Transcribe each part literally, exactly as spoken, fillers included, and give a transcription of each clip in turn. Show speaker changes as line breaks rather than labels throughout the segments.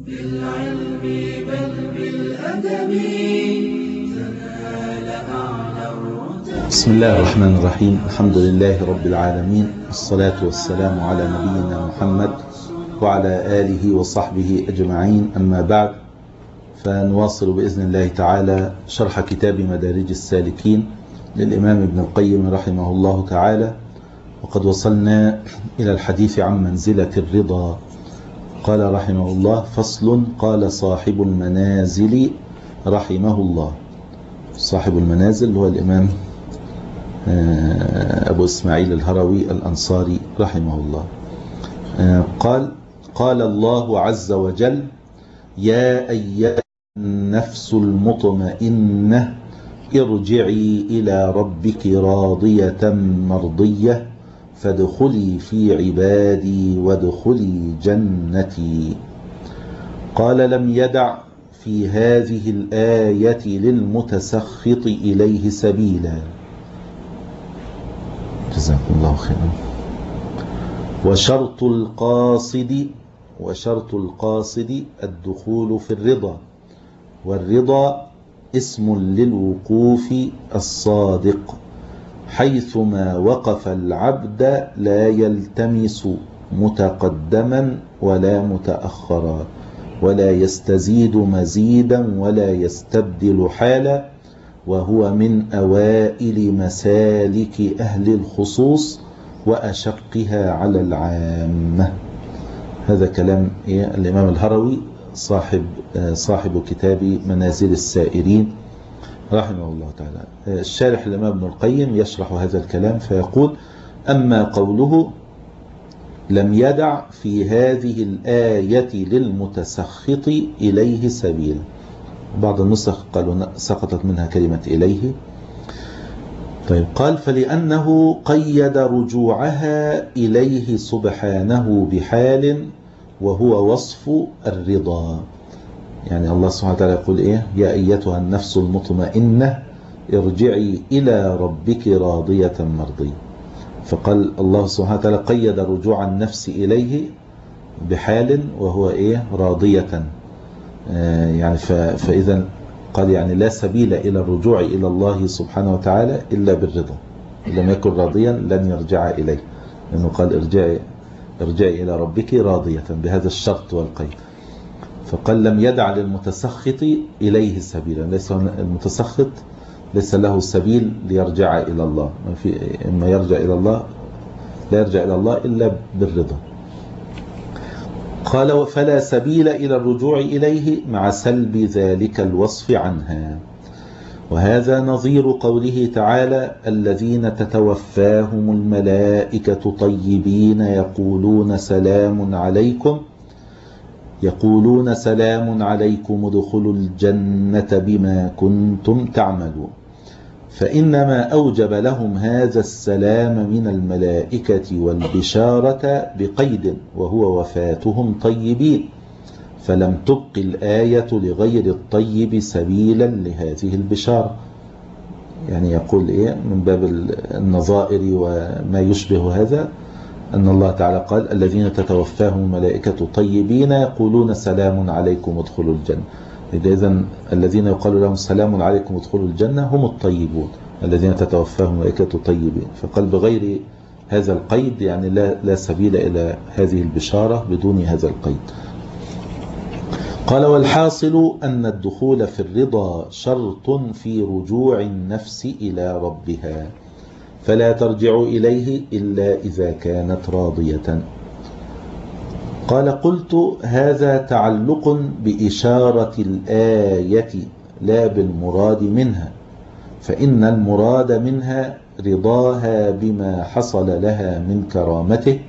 بالعلم بل بالأدب تنال أعلى الرتب.
بسم الله الرحمن الرحيم. الحمد لله رب العالمين، والصلاة والسلام على نبينا محمد وعلى آله وصحبه أجمعين، أما بعد، فنواصل بإذن الله تعالى شرح كتاب مدارج السالكين للإمام ابن القيم رحمه الله تعالى، وقد وصلنا إلى الحديث عن منزلة الرضا. قال رحمه الله: فصل. قال صاحب المنازل رحمه الله. صاحب المنازل هو الإمام أبو إسماعيل الهروي الأنصاري رحمه الله. قال قال الله عز وجل: يا أيها النفس المطمئنة ارجعي إلى ربك راضية مرضية فادخلي في عبادي وادخلي جنتي. قال: لم يدع في هذه الآية للمتسخط إليه سبيلا. جزاكم الله خيرا. وشرط القاصد وشرط القاصد الدخول في الرضا، والرضا اسم للوقوف الصادق، حيثما وقف العبد لا يلتمس متقدما ولا متأخرا، ولا يستزيد مزيدا ولا يستبدل حالا، وهو من أوائل مسالك أهل الخصوص وأشقها على العامة. هذا كلام الإمام الهروي صاحب صاحب كتاب منازل السائرين رحمه الله تعالى. الشارح الإمام ابن القيم يشرح هذا الكلام فيقول: أما قوله لم يدع في هذه الآية للمتسخط إليه سبيل، بعض النسخ قالوا سقطت منها كلمة إليه. طيب، قال: فلأنه قيد رجوعها إليه سبحانه بحال وهو وصف الرضا. يعني الله سبحانه وتعالى يقول إيه؟ يا أيتها النفس المطمئنة ارجعي إلى ربك راضية مرضية. فقال الله سبحانه وتعالى قيد رجوع النفس إليه بحال وهو إيه؟ راضية. آه يعني فإذا قال يعني لا سبيل إلى الرجوع إلى الله سبحانه وتعالى إلا بالرضا. إن لم يكن راضيا لن يرجع إليه، لأنه قال ارجعي ارجعي إلى ربك راضية بهذا الشرط والقيد. فقال: لم يدع للمتسخط إليه سبيلا. ليس المتسخط ليس له سبيل ليرجع إلى الله، ما في إما يرجع إلى الله لا يرجع إلى الله إلا بالرضا. قال: فلا سبيل إلى الرجوع إليه مع سلب ذلك الوصف عنها. وهذا نظير قوله تعالى: الذين تتوفاهم الملائكة طيبين يقولون سلام عليكم يقولون سلام عليكم ادخلوا الجنة بما كنتم تعملون. فإنما أوجب لهم هذا السلام من الملائكة والبشارة بقيد، وهو وفاتهم طيبين، فلم تبق الآية لغير الطيب سبيلا لهذه البشارة. يعني يقول إيه من باب النظائر وما يشبه هذا، أن الله تعالى قال: الذين تتوفاهم الملائكة طيبين يقولون سلام عليكم ادخلوا الجنة. إذن الذين يقال لهم سلام عليكم ادخلوا الجنة هم الطيبون الذين تتوفاهم الملائكة طيبين. فقال بغير هذا القيد يعني لا, لا سبيل إلى هذه البشارة بدون هذا القيد. قال: والحاصل أن الدخول في الرضا شرط في رجوع النفس إلى ربها، فلا ترجع إليه إلا إذا كانت راضية. قال: قلت: هذا تعلق بإشارة الآية لا بالمراد منها، فإن المراد منها رضاها بما حصل لها من كرامته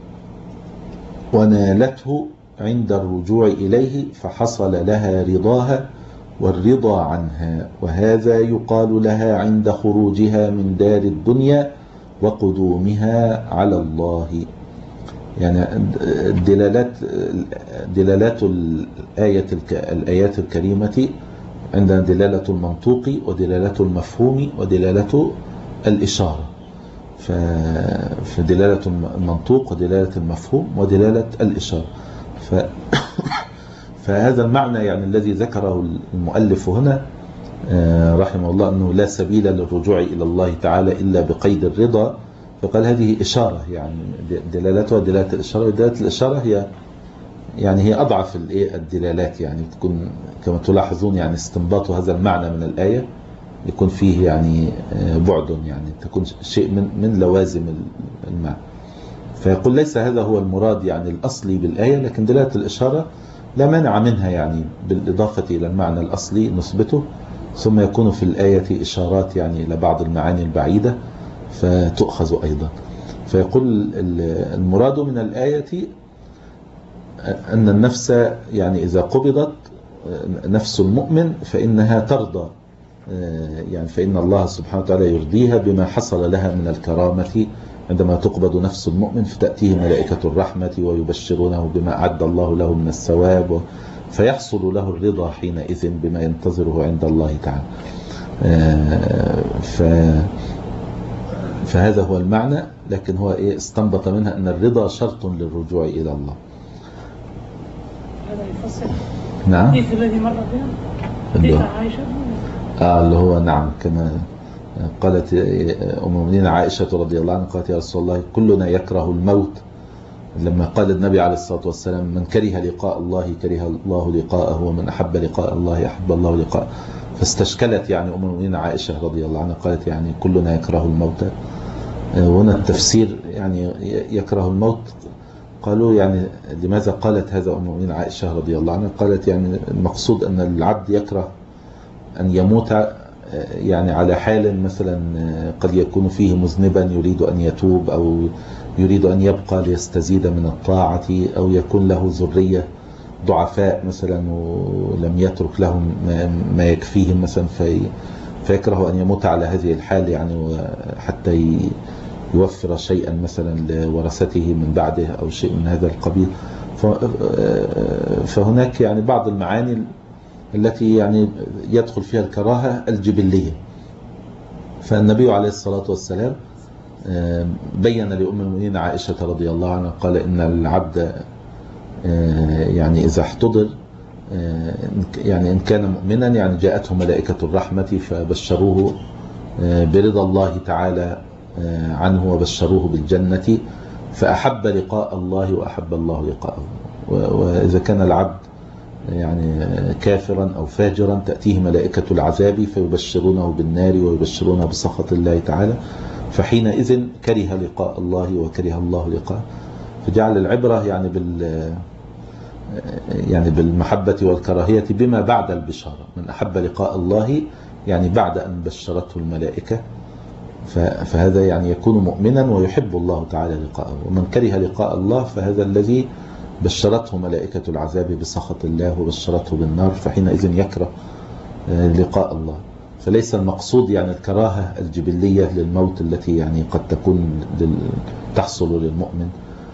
ونالته عند الرجوع إليه، فحصل لها رضاها والرضا عنها، وهذا يقال لها عند خروجها من دار الدنيا وقدومها على الله. يعني دلالات دلالات الآية الآيات الكريمة عندنا دلالة المنطوق ودلالة المفهوم ودلالة الإشارة. فدلالة المنطوق ودلالة المفهوم ودلالة الإشارة. فهذا المعنى يعني الذي ذكره المؤلف هنا رحمه الله أنه لا سبيل للرجوع إلى الله تعالى إلا بقيد الرضا، فقال هذه إشارة، يعني دلالتها دلالة الإشارة، ودلالة الإشارة هي يعني هي أضعف الدلالات، يعني تكون كما تلاحظون يعني استنباط هذا المعنى من الآية يكون فيه يعني بعد، يعني تكون شيء من من لوازم المعنى. فيقول ليس هذا هو المراد يعني الأصلي بالآية، لكن دلالة الإشارة لا مانع منها، يعني بالإضافة إلى المعنى الأصلي نثبته، ثم يكون في الآية إشارات يعني إلى بعض المعاني البعيدة فتؤخذ أيضا. فيقول المراد من الآية أن النفس يعني إذا قبضت نفس المؤمن فإنها ترضى، يعني فإن الله سبحانه وتعالى يرضيها بما حصل لها من الكرامة عندما تقبض نفس المؤمن، فتأتيه ملائكة الرحمة ويبشرونه بما أعد الله له من الثواب، فيحصل له الرضا حينئذ بما ينتظره عند الله تعالى. ف فهذا هو المعنى، لكن هو إيه استنبط منها أن الرضا شرط للرجوع إلى الله.
هذا يفسر
نعم
الحديث الذي مر بنا حديث عائشة
آه اللي هو نعم كما قالت أم المؤمنين عائشة رضي الله عنها، قالت يا رسول الله كلنا يكره الموت، لما قال النبي عليه الصلاة والسلام من كره لقاء الله كره الله لقاءه، ومن أحب لقاء الله أحب الله لقاءه، فاستشكلت يعني أم المؤمنين عائشة رضي الله عنها، قالت يعني كلنا يكره الموت. وهنا التفسير يعني يكره الموت، قالوا يعني لماذا قالت هذا أم المؤمنين عائشة رضي الله عنها؟ قالت يعني المقصود أن العبد يكره أن يموت يعني على حال مثلا قد يكون فيه مذنبا يريد أن يتوب، أو يريد أن يبقى ليستزيد من الطاعة، أو يكون له ذرية ضعفاء مثلا ولم يترك لهم ما يكفيهم مثلا، في فيكره أن يموت على هذه الحال، يعني حتى يوفر شيئا مثلا لورثته من بعده أو شيء من هذا القبيل. فهناك يعني بعض المعاني التي يعني يدخل فيها الكراهة الجبلية. فالنبي عليه الصلاة والسلام بين لأم المؤمنين عائشة رضي الله عنها، قال إن العبد يعني إذا احتضر يعني إن كان مؤمنا يعني جاءته ملائكة الرحمة فبشروه برضا الله تعالى عنه وبشروه بالجنة، فأحب لقاء الله وأحب الله لقاءه. وإذا كان العبد يعني كافرا أو فاجرا تأتيه ملائكة العذاب فيبشرونه بالنار ويبشرونه بسخط الله تعالى، فحينئذ كره لقاء الله وكره الله لقاءه. فجعل العبرة يعني بال يعني بالمحبة والكراهية بما بعد البشارة، من أحب لقاء الله يعني بعد أن بشرته الملائكة فهذا يعني يكون مؤمنا ويحب الله تعالى لقاءه، ومن كره لقاء الله فهذا الذي بشرته ملائكة العذاب بسخط الله وبشرته بالنار، فحينئذ يكره لقاء الله. فليس المقصود يعني الكراهة الجبلية للموت التي يعني قد تكون تحصل للمؤمن،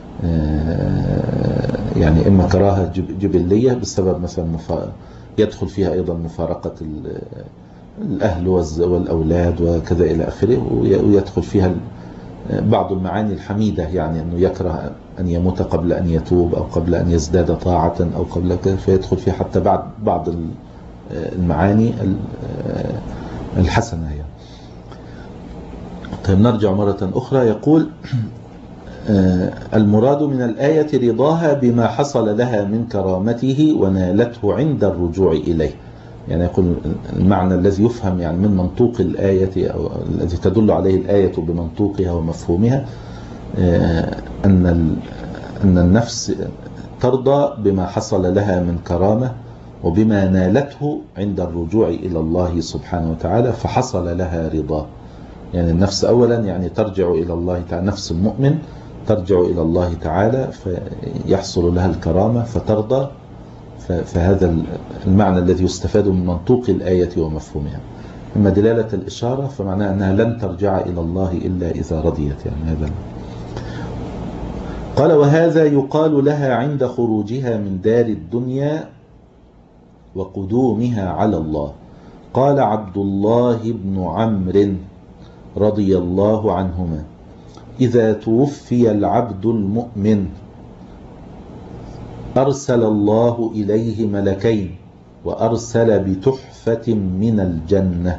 يعني إما كراهة جبلية بسبب مثلا يدخل فيها أيضا مفارقة الأهل والأولاد وكذا إلى آخره، ويدخل فيها بعض المعاني الحميدة، يعني أنه يكره أن يموت قبل أن يتوب أو قبل أن يزداد طاعة أو قبل كذا، فيدخل فيها حتى بعض بعض المعاني الحسنة يعني. طيب نرجع مرة أخرى. يقول المراد من الآية رضاها بما حصل لها من كرامته ونالته عند الرجوع إليه. يعني يقول المعنى الذي يفهم يعني من منطوق الآية أو الذي تدل عليه الآية بمنطوقها ومفهومها أن أن النفس ترضى بما حصل لها من كرامة وبما نالته عند الرجوع إلى الله سبحانه وتعالى، فحصل لها رضا. يعني النفس أولا يعني ترجع إلى الله تعالى، نفس المؤمن ترجع إلى الله تعالى فيحصل لها الكرامة فترضى. فهذا المعنى الذي يستفاد من منطوق الآية ومفهومها. أما دلالة الإشارة فمعناه أنها لن ترجع إلى الله إلا إذا رضيت. يعني هذا قال وهذا يقال لها عند خروجها من دار الدنيا وقدومها على الله. قال عبد الله بن عمرو رضي الله عنهما إذا توفي العبد المؤمن أرسل الله إليه ملكين وأرسل بتحفة من الجنة.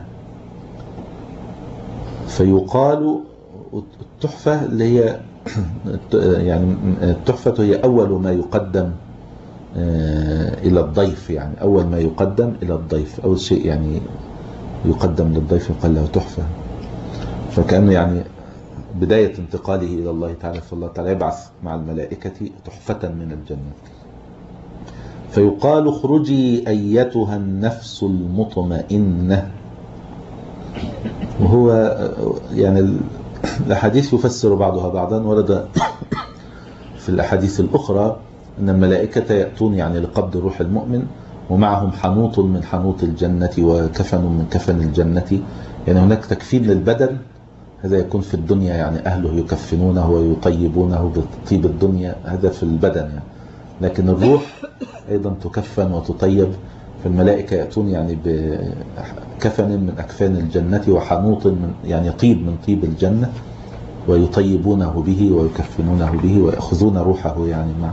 فيقال التحفة اللي هي يعني التحفة هي أول ما يقدم إلى الضيف، يعني أول ما يقدم إلى الضيف، أول شيء يعني يقدم للضيف يقال له تحفة. فكأنه يعني بداية انتقاله إلى الله تعالى، فالله تعالى يبعث مع الملائكة تحفة من الجنة. فيقال اخرجي أيتها النفس المطمئنة. وهو يعني الأحاديث يفسر بعضها بعضا. ورد في الأحاديث الأخرى أن الملائكة يأتون يعني لقبض روح المؤمن ومعهم حنوط من حنوط الجنة وكفن من كفن الجنة. يعني هناك تكفين للبدن، هذا يكون في الدنيا، يعني أهله يكفنونه ويطيبونه بطيب الدنيا، هذا في البدن يعني. لكن الروح أيضا تكفن وتطيب. فالملائكة يأتون يعني بكفن من أكفان الجنة وحنوط من يعني طيب من طيب الجنة، ويطيبونه به ويكفنونه به ويأخذون روحه يعني معه.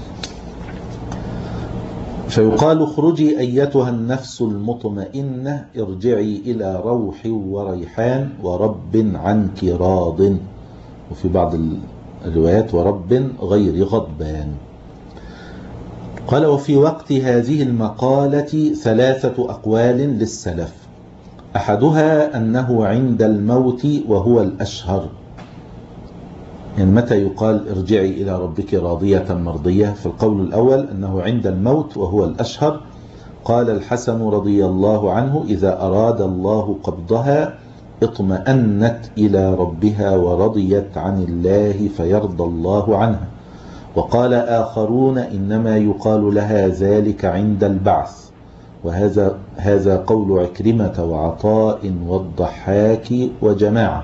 فيقال اخرجي أيتها النفس المطمئنة ارجعي إلى روح وريحان ورب عنك راض، وفي بعض الروايات ورب غير غضبان. قال وفي وقت هذه المقالة ثلاثة أقوال للسلف. أحدها أنه عند الموت وهو الأشهر، يعني متى يقال ارجعي إلى ربك راضية مرضية؟ فالقول الأول أنه عند الموت وهو الأشهر. قال الحسن رضي الله عنه إذا أراد الله قبضها اطمأنت إلى ربها ورضيت عن الله فيرضى الله عنها. وقال آخرون إنما يقال لها ذلك عند البعث، وهذا هذا قول عكرمة وعطاء والضحاك وجماعة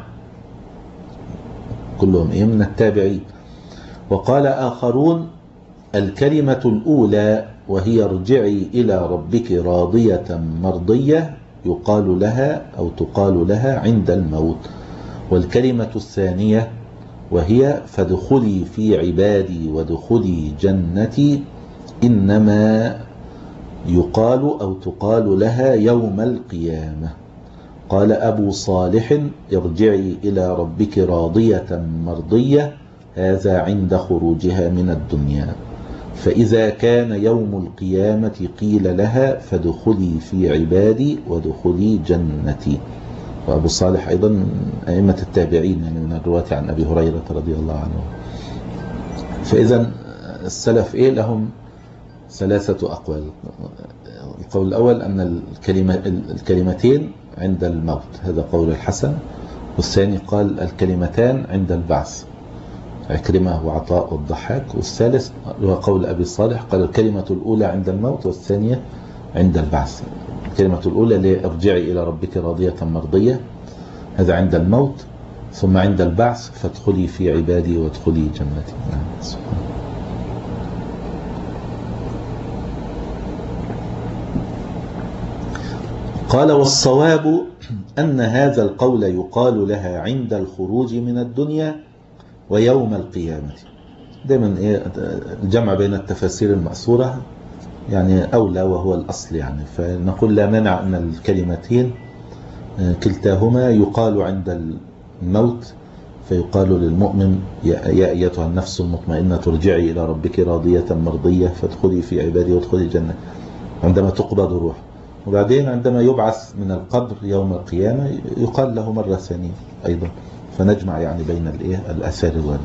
كلهم إيه من التابعين. وقال آخرون الكلمة الأولى وهي ارجعي إلى ربك راضية مرضية يقال لها أو تقال لها عند الموت. والكلمة الثانية وهي فادخلي في عبادي وادخلي جنتي إنما يقال أو تقال لها يوم القيامة. قال أبو صالح ارجعي إلى ربك راضية مرضية هذا عند خروجها من الدنيا، فإذا كان يوم القيامة قيل لها فادخلي في عبادي وادخلي جنتي. وأبو صالح أيضا أئمة التابعين يعني من الرواة عن أبي هريرة رضي الله عنه. فإذا السلف إيه لهم ثلاثة أقوال. القول الأول أن الكلمة الكلمتين عند الموت، هذا قول الحسن. والثاني قال الكلمتان عند البعث، عكرمة وعطاء والضحاك. والثالث هو قول أبي صالح قال الكلمة الأولى عند الموت والثانية عند البعث. الكلمة الأولى اللي ارجعي إلى ربك راضية مرضية هذا عند الموت، ثم عند البعث فادخلي في عبادي وادخلي جنتي. قال والصواب أن هذا القول يقال لها عند الخروج من الدنيا ويوم القيامة. دائما إيه الجمع بين التفاسير المأثورة يعني أولى وهو الأصل يعني. فنقول لا مانع أن الكلمتين كلتاهما يقال عند الموت، فيقال للمؤمن يا أيتها النفس المطمئنة ترجعي إلى ربك راضية مرضية فادخلي في عبادي وادخلي الجنة عندما تقبض الروح. وبعدين عندما يبعث من القبر يوم القيامة يقال له مرة ثانية أيضا. فنجمع يعني بين الآثار الواردة.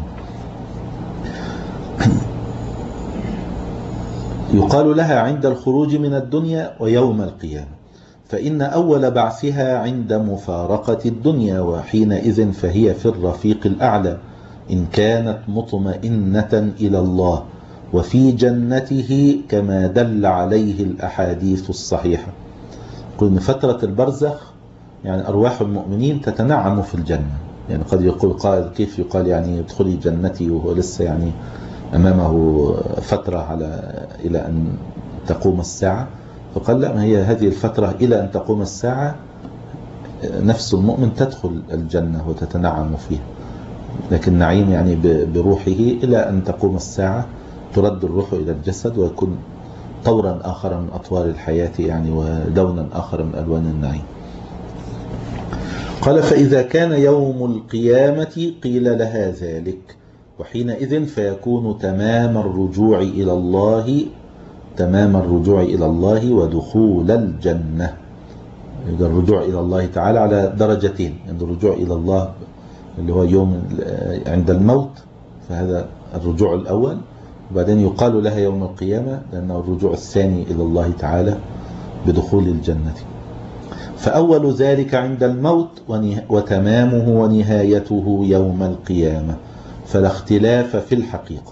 يقال لها عند الخروج من الدنيا ويوم القيامة، فإن أول بعثها عند مفارقة الدنيا، وحينئذ فهي في الرفيق الأعلى إن كانت مطمئنة إلى الله وفي جنته كما دل عليه الأحاديث الصحيحة. قلنا فترة البرزخ يعني أرواح المؤمنين تتنعم في الجنة. يعني قد يقول قائل كيف يقال يعني ادخلي جنتي وهو لسه يعني أمامه فترة على إلى أن تقوم الساعة؟ فقال لا، ما هي هذه الفترة إلى أن تقوم الساعة نفس المؤمن تدخل الجنة وتتنعم فيها، لكن نعيم يعني بروحه إلى أن تقوم الساعة ترد الروح إلى الجسد ويكون طورا آخر من أطوار الحياة يعني ولونا آخر من ألوان النعيم. قال فإذا كان يوم القيامة قيل لها ذلك، وحينئذ فيكون تمام الرجوع إلى الله تمام الرجوع إلى الله ودخول الجنة. الرجوع إلى الله تعالى على درجتين، عند الرجوع إلى الله اللي هو يوم عند الموت فهذا الرجوع الأول، وبعدين يقال لها يوم القيامة لأنه الرجوع الثاني إلى الله تعالى بدخول الجنة. فأول ذلك عند الموت وتمامه ونهايته يوم القيامة، فلا اختلاف في الحقيقة.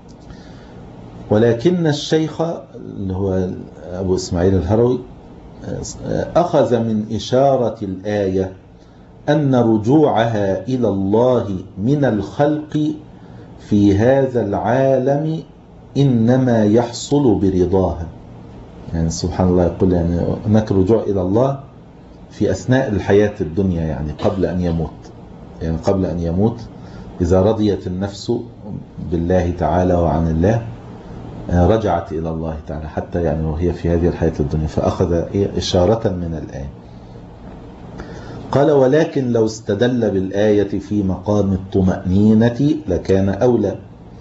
ولكن الشيخ اللي هو أبو إسماعيل الهروي أخذ من إشارة الآية أن رجوعها إلى الله من الخلق في هذا العالم إنما يحصل برضاها. يعني سبحان الله يقول يعني هناك رجوع إلى الله في أثناء الحياة الدنيا، يعني قبل أن يموت، يعني قبل أن يموت إذا رضيت النفس بالله تعالى وعن الله رجعت إلى الله تعالى حتى يعني وهي في هذه الحياة الدنيا، فأخذ إشارة من الآية. قال ولكن لو استدل بالآية في مقام الطمأنينة لكان أولى،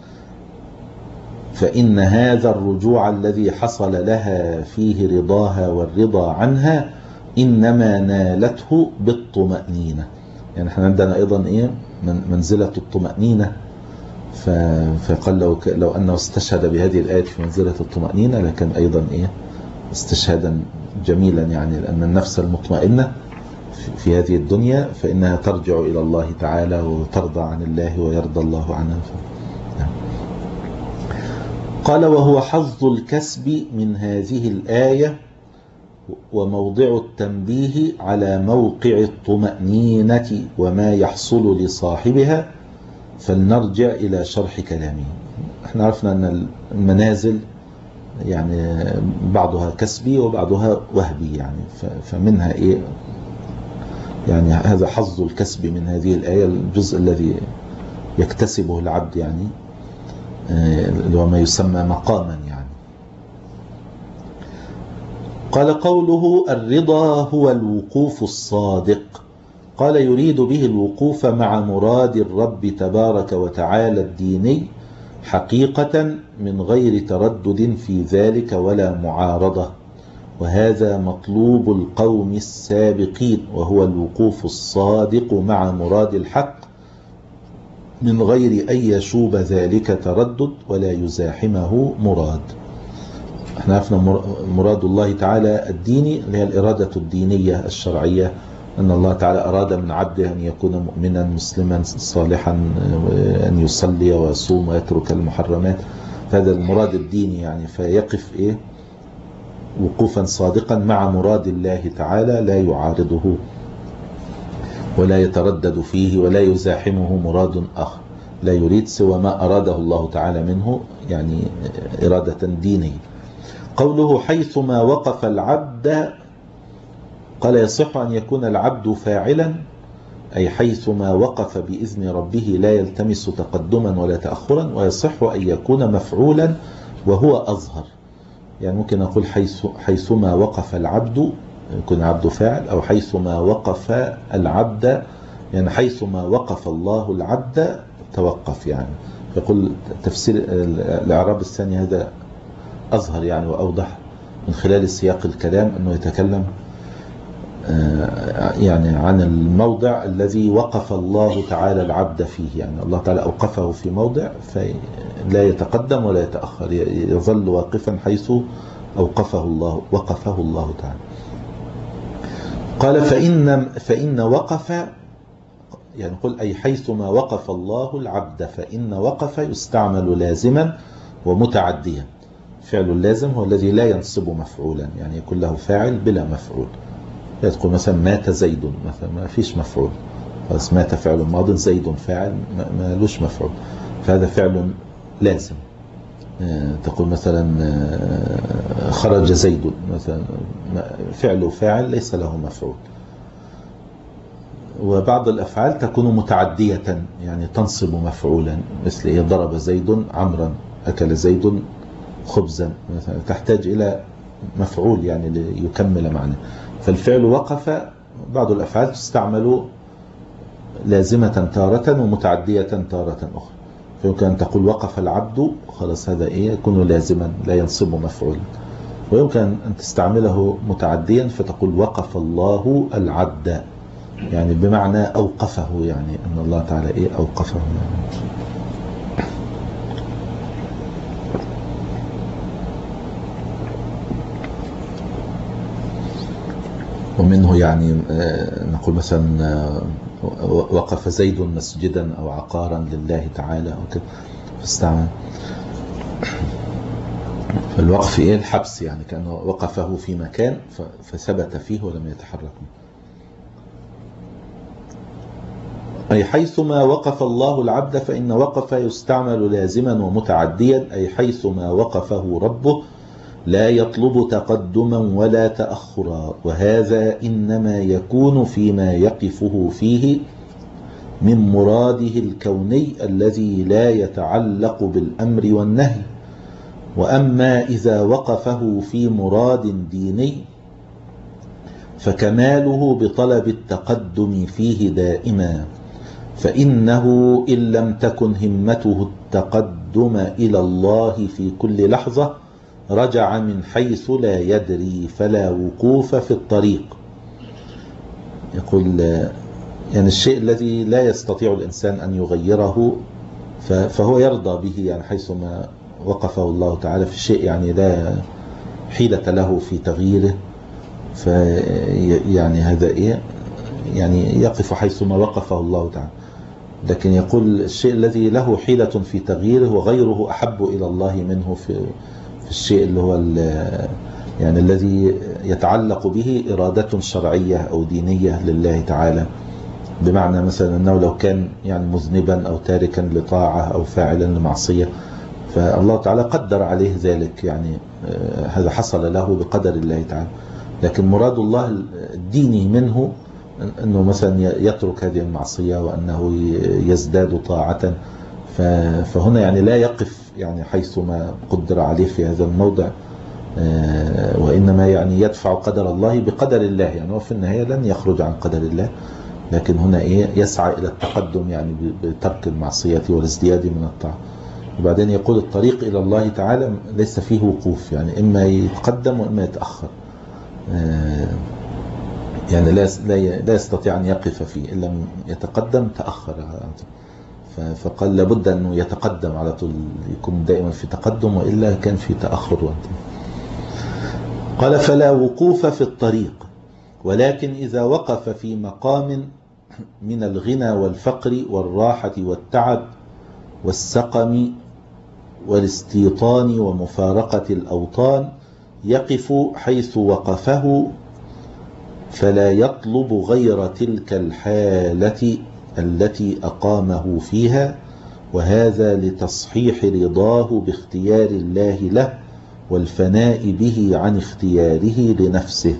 فإن هذا الرجوع الذي حصل لها فيه رضاها والرضا عنها إنما نالته بالطمأنينة. يعني احنا عندنا أيضا إيه من منزلة الطمأنينة، فقال لو, لو أنه استشهد بهذه الآية في منزلة الطمأنينة لكن أيضا إيه استشهادا جميلا، يعني لأن النفس المطمئنة في هذه الدنيا فإنها ترجع إلى الله تعالى وترضى عن الله ويرضى الله عنها. قال وهو حظ الكسب من هذه الآية وموضع التنبيه على موقع الطمأنينة وما يحصل لصاحبها. فلنرجع إلى شرح كلامه. احنا عرفنا أن المنازل يعني بعضها كسبي وبعضها وهبي، يعني فمنها إيه يعني هذا حظ الكسب من هذه الآية، الجزء الذي يكتسبه العبد يعني اللي هو ما يسمى مقاما يعني. قال قوله الرضا هو الوقوف الصادق، قال يريد به الوقوف مع مراد الرب تبارك وتعالى الديني حقيقة من غير تردد في ذلك ولا معارضة، وهذا مطلوب القوم السابقين، وهو الوقوف الصادق مع مراد الحق من غير أن يشوب ذلك تردد ولا يزاحمه مراد. احنا عرفنا مراد الله تعالى الديني اللي هي الإرادة الدينية الشرعية، أن الله تعالى أراد من عبده أن يكون مؤمنا مسلما صالحا، أن يصلي ويصوم ويترك المحرمات، هذا المراد الديني يعني. فيقف إيه وقوفا صادقا مع مراد الله تعالى لا يعارضه ولا يتردد فيه ولا يزاحمه مراد آخر، لا يريد سوى ما أراده الله تعالى منه، يعني إرادة دينية. قوله حيثما وقف العبد، قال يصح أن يكون العبد فاعلا، أي حيثما وقف بإذن ربه لا يلتمس تقدما ولا تأخرا، ويصح أن يكون مفعولا وهو أظهر. يعني ممكن نقول حيث حيثما وقف العبد يكون العبد فاعل، أو حيثما وقف العبد يعني حيثما وقف الله العبد توقف. يعني يقول تفسير الإعراب الثاني هذا أظهر يعني وأوضح من خلال سياق الكلام، أنه يتكلم يعني عن الموضع الذي وقف الله تعالى العبد فيه، يعني الله تعالى أوقفه في موضع فلا يتقدم ولا يتأخر، يظل واقفا حيث أوقفه الله وقفه الله تعالى. قال فإن, فإن وقف يعني قل أي حيثما وقف الله العبد، فإن وقف يستعمل لازما ومتعديا. فعل اللازم هو الذي لا ينصب مفعولا، يعني يكون له فاعل بلا مفعول. تقول مثلا مات زيد، مثلا ما فيش مفعول، بس مات فعل ماض زيد فاعل ما لوش مفعول، فهذا فعل لازم. تقول مثلا خرج زيد، مثلا فعل فاعل ليس له مفعول. وبعض الأفعال تكون متعدية يعني تنصب مفعولا، مثل ضرب زيد عمرا، أكل زيد خبزا مثلا، تحتاج إلى مفعول يعني ليكمل معنى. فالفعل وقف بعض الأفعال تستعمل لازمة تارة ومتعدية تارة أخرى، فيمكن أن تقول وقف العبد، خلاص هذا إيه يكون لازما لا ينصب مفعولا. ويمكن أن تستعمله متعديا فتقول وقف الله العبد، يعني بمعنى أوقفه، يعني أن الله تعالى إيه أوقفه يعني. ومنه يعني نقول مثلا وقف زيد مسجدا أو عقارا لله تعالى أو كده، فاستعمل. فالوقف إيه الحبس، يعني كأنه وقفه في مكان فثبت فيه ولم يتحرك، أي حيثما وقف الله العبد فإن وقف يستعمل لازما ومتعديا، أي حيثما وقفه ربه لا يطلب تقدما ولا تأخرا، وهذا إنما يكون فيما يقفه فيه من مراده الكوني الذي لا يتعلق بالأمر والنهي. وأما إذا وقفه في مراد ديني فكماله بطلب التقدم فيه دائما، فإنه إن لم تكن همته التقدم إلى الله في كل لحظة رجع من حيث لا يدري، فلا وقوف في الطريق. يقول يعني الشيء الذي لا يستطيع الإنسان أن يغيره فهو يرضى به، يعني حيثما وقفه الله تعالى في الشيء يعني لا حيلة له في تغييره، فيعني هذا إيه يعني يقف حيثما وقفه الله تعالى. لكن يقول الشيء الذي له حيلة في تغييره وغيره أحب إلى الله منه في في الشيء اللي هو يعني الذي يتعلق به إرادة شرعية أو دينية لله تعالى، بمعنى مثلا أنه لو كان يعني مذنبا أو تاركا لطاعة أو فاعلا لمعصية فالله تعالى قدر عليه ذلك، يعني هذا حصل له بقدر الله تعالى. لكن مراد الله الديني منه أنه مثلا يترك هذه المعصية وأنه يزداد طاعة، فهنا يعني لا يقف يعني حيثما قدر عليه في هذا الموضع، وإنما يعني يدفع قدر الله بقدر الله، يعني هو في النهاية لن يخرج عن قدر الله، لكن هنا إيه يسعى إلى التقدم يعني بترك المعصية والازدياد من الطاعة. وبعدين يقول الطريق إلى الله تعالى ليس فيه وقوف، يعني إما يتقدم وإما يتأخر، يعني لا لا يستطيع أن يقف فيه، إن لم يتقدم تأخر. فقال لابد أنه يتقدم على طول، يكون دائما في تقدم، وإلا كان في تأخر. قال فلا وقوف في الطريق، ولكن إذا وقف في مقام من الغنى والفقر والراحة والتعب والسقم والاستيطان ومفارقة الأوطان يقف حيث وقفه، فلا يطلب غير تلك الحالة التي أقامه فيها، وهذا لتصحيح رضاه باختيار الله له والفناء به عن اختياره لنفسه.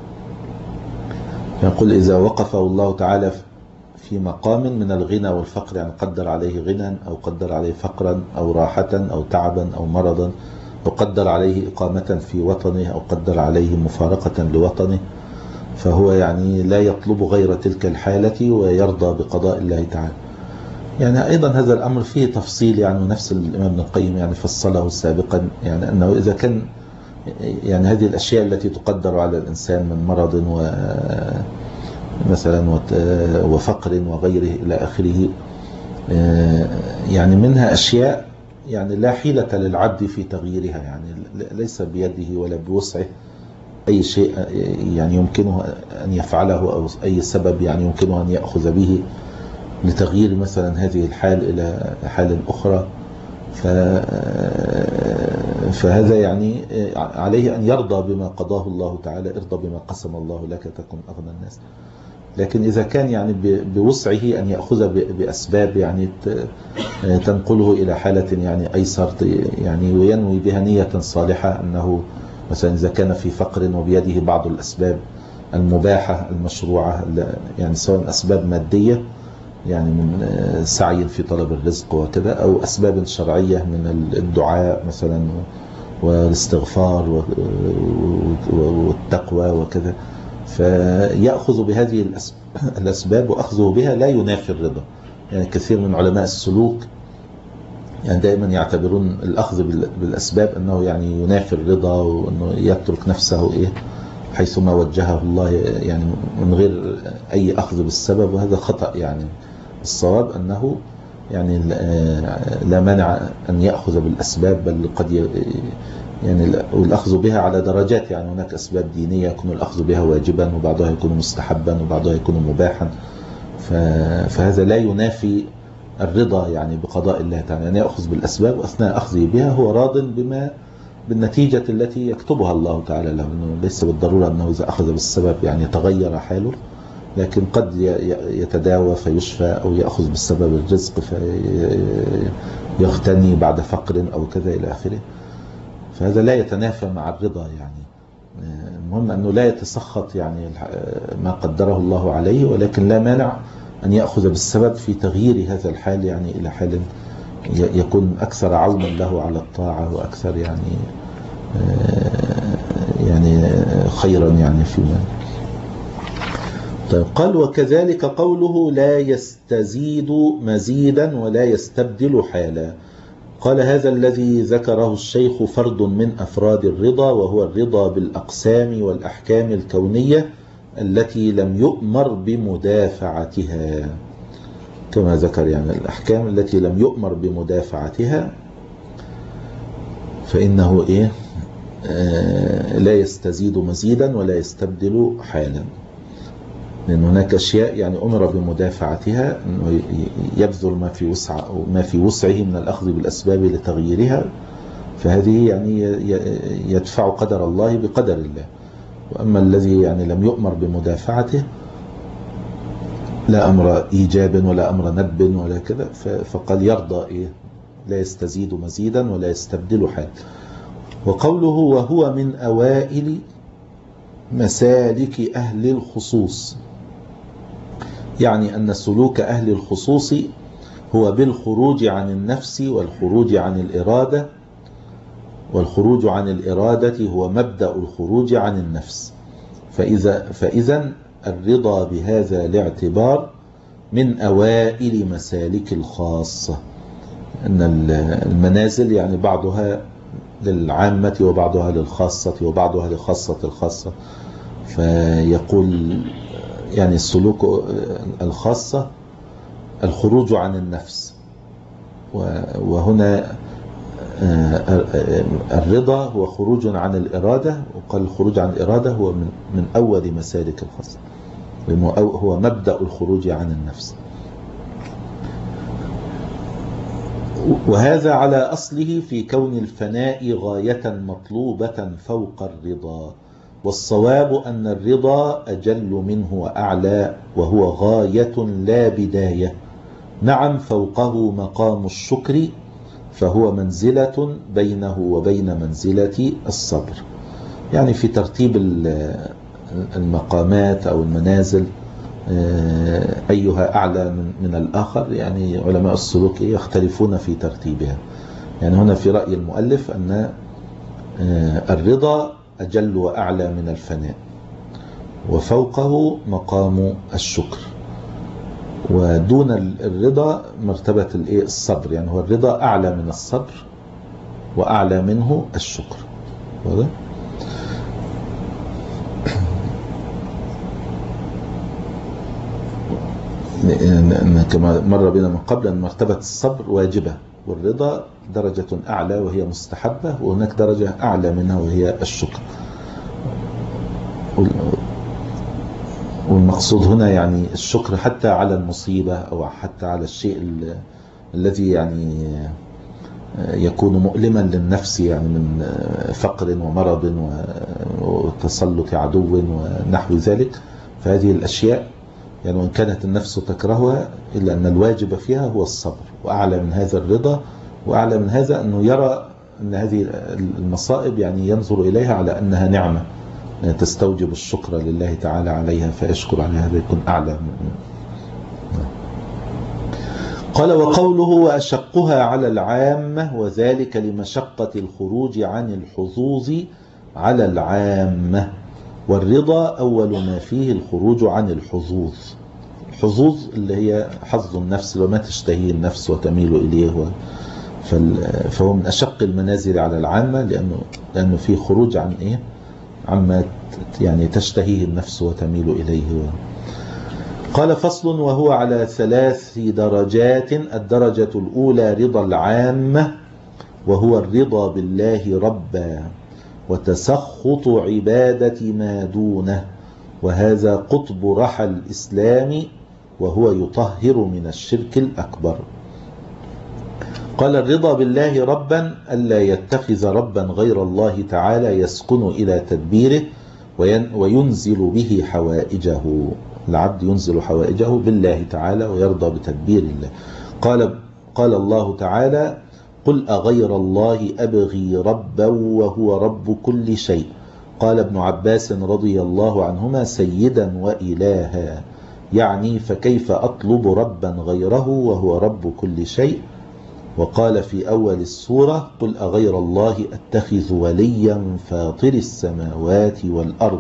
يقول إذا وقفه الله تعالى في مقام من الغنى والفقر، يعني قدر عليه غنى أو قدر عليه فقرا أو راحة أو تعبا أو مرضا، أو قدر عليه إقامة في وطنه أو قدر عليه مفارقة لوطنه، فهو يعني لا يطلب غير تلك الحالة ويرضى بقضاء الله تعالى. يعني أيضا هذا الأمر فيه تفصيل، يعني نفس الإمام ابن القيم يعني فصله سابقا، يعني أنه إذا كان يعني هذه الأشياء التي تقدر على الإنسان من مرض و مثلا وفقر وغيره إلى آخره، يعني منها أشياء يعني لا حيلة للعبد في تغييرها، يعني ليس بيده ولا بوسعه أي شيء يعني يمكنه أن يفعله، أو أي سبب يعني يمكنه أن يأخذ به لتغيير مثلا هذه الحال إلى حال أخرى. فهذا يعني عليه أن يرضى بما قضاه الله تعالى، ارضى بما قسم الله لك تكن أغنى الناس. لكن إذا كان يعني بوسعه أن يأخذ بأسباب يعني تنقله إلى حالة يعني أيسر، يعني وينوي بها نية صالحة، أنه مثلا إذا كان في فقر وبيده بعض الأسباب المباحة المشروعة، يعني سواء أسباب مادية يعني من سعي في طلب الرزق وكذا، أو أسباب شرعية من الدعاء مثلا والاستغفار والتقوى وكذا، فيأخذ بهذه الأسباب، وأخذه بها لا ينافي الرضا. يعني كثير من علماء السلوك يعني دائما يعتبرون الأخذ بالأسباب أنه يعني ينافي الرضا، وأنه يترك نفسه إيه حيثما وجهه الله يعني من غير أي أخذ بالسبب، وهذا خطأ. يعني الصواب أنه يعني لا مانع أن يأخذ بالأسباب، بل قد يعني الأخذ بها على درجات. يعني هناك أسباب دينية يكون الأخذ بها واجبا، وبعضها يكون مستحبا، وبعضها يكون مباحا، فهذا لا ينافي الرضا يعني بقضاء الله تعالى. يعني يأخذ بالأسباب، وأثناء أخذه بها هو راض بما بالنتيجة التي يكتبها الله تعالى له، إنه ليس بالضرورة أنه إذا أخذ بالسبب يعني يتغير حاله، لكن قد يتداوى فيشفى، أو يأخذ بالسبب الرزق فيغتني بعد فقر أو كذا إلى آخره. فهذا لا يتنافى مع الرضا. يعني المهم أنه لا يتسخط يعني ما قدره الله عليه، ولكن لا مانع أن يأخذ بالسبب في تغيير هذا الحال، يعني إلى حال يكون أكثر عونا له على الطاعة، وأكثر يعني يعني خيرا يعني فيما. طيب قال: وكذلك قوله لا يستزيد مزيدا ولا يستبدل حالا. قال: هذا الذي ذكره الشيخ فرد من أفراد الرضا، وهو الرضا بالأقسام والأحكام الكونية التي لم يؤمر بمدافعتها، كما ذكر يعني الأحكام التي لم يؤمر بمدافعتها فإنه إيه آه لا يستزيد مزيدا ولا يستبدل حالا، لأن هناك أشياء يعني أمر بمدافعتها، أنه يبذل ما في وسع أو ما في وسعه من الأخذ بالأسباب لتغييرها، فهذه يعني يدفع قدر الله بقدر الله. وأما الذي يعني لم يؤمر بمدافعته، لا أمر إيجاب ولا أمر ندب ولا كذا، فقال يرضى إيه لا يستزيد مزيدا ولا يستبدل حال. وقوله: وهو من أوائل مسالك أهل الخصوص، يعني أن سلوك أهل الخصوص هو بالخروج عن النفس والخروج عن الإرادة، والخروج عن الإرادة هو مبدأ الخروج عن النفس. فإذا فإذا الرضا بهذا الاعتبار من أوائل مسالك الخاصة، أن المنازل يعني بعضها للعامة وبعضها للخاصة وبعضها لخاصة الخاصة. فيقول يعني السلوك الخاصة الخروج عن النفس، وهنا الرضا هو خروج عن الإرادة، وقال الخروج عن الإرادة هو من من أول مسالك الخاصة، هو مبدأ الخروج عن النفس. وهذا على أصله في كون الفناء غاية مطلوبة فوق الرضا، والصواب أن الرضا أجل منه وأعلى، وهو غاية لا بداية. نعم فوقه مقام الشكر، فهو منزلة بينه وبين منزلة الصبر. يعني في ترتيب المقامات أو المنازل أيها أعلى من الآخر، يعني علماء السلوك يختلفون في ترتيبها. يعني هنا في رأي المؤلف أن الرضا أجل وأعلى من الفناء، وفوقه مقام الشكر، ودون الرضا مرتبة الصبر. يعني هو الرضا أعلى من الصبر وأعلى منه الشكر. كما مر بنا من قبل أن مرتبة الصبر واجبة، والرضا درجة أعلى وهي مستحبة، وهناك درجة أعلى منها وهي الشكر. والمقصود هنا يعني الشكر حتى على المصيبة، أو حتى على الشيء الذي يعني يكون مؤلما للنفس، يعني من فقر ومرض وتسلط عدو ونحو ذلك. فهذه الأشياء يعني وإن كانت النفس تكرهها، إلا أن الواجب فيها هو الصبر، وأعلى من هذا الرضا، وأعلى من هذا أنه يرى أن هذه المصائب يعني ينظر إليها على أنها نعمة تستوجب الشكر لله تعالى عليها، فيشكر عليها، هذا يكون أعلى من قال وقوله وأشقها على العامة وذلك لمشقة الخروج عن الحظوظ على العامة، والرضا أول ما فيه الخروج عن الحظوظ. الحظوظ اللي هي حظ النفس وما تشتهيه النفس وتميل إليه، فهو من أشق المنازل على العامة لأنه, لأنه فيه خروج عن إيه؟ عما يعني تشتهيه النفس وتميل إليه. قال فصل وهو على ثلاث درجات. الدرجة الأولى رضا العامة وهو الرضا بالله ربا وتسخط عبادة ما دونه، وهذا قطب رحى الإسلام وهو يطهر من الشرك الأكبر. قال الرضا بالله ربا ألا يتخذ ربا غير الله تعالى يسكن إلى تدبيره وينزل به حوائجه. العبد ينزل حوائجه بالله تعالى ويرضى بتدبير الله. قال قال الله تعالى قل أغير الله أبغي ربا وهو رب كل شيء. قال ابن عباس رضي الله عنهما سيدا وإلها، يعني فكيف أطلب ربا غيره وهو رب كل شيء. وقال في أول السورة قل أغير الله أتخذ وليا فاطر السماوات والأرض،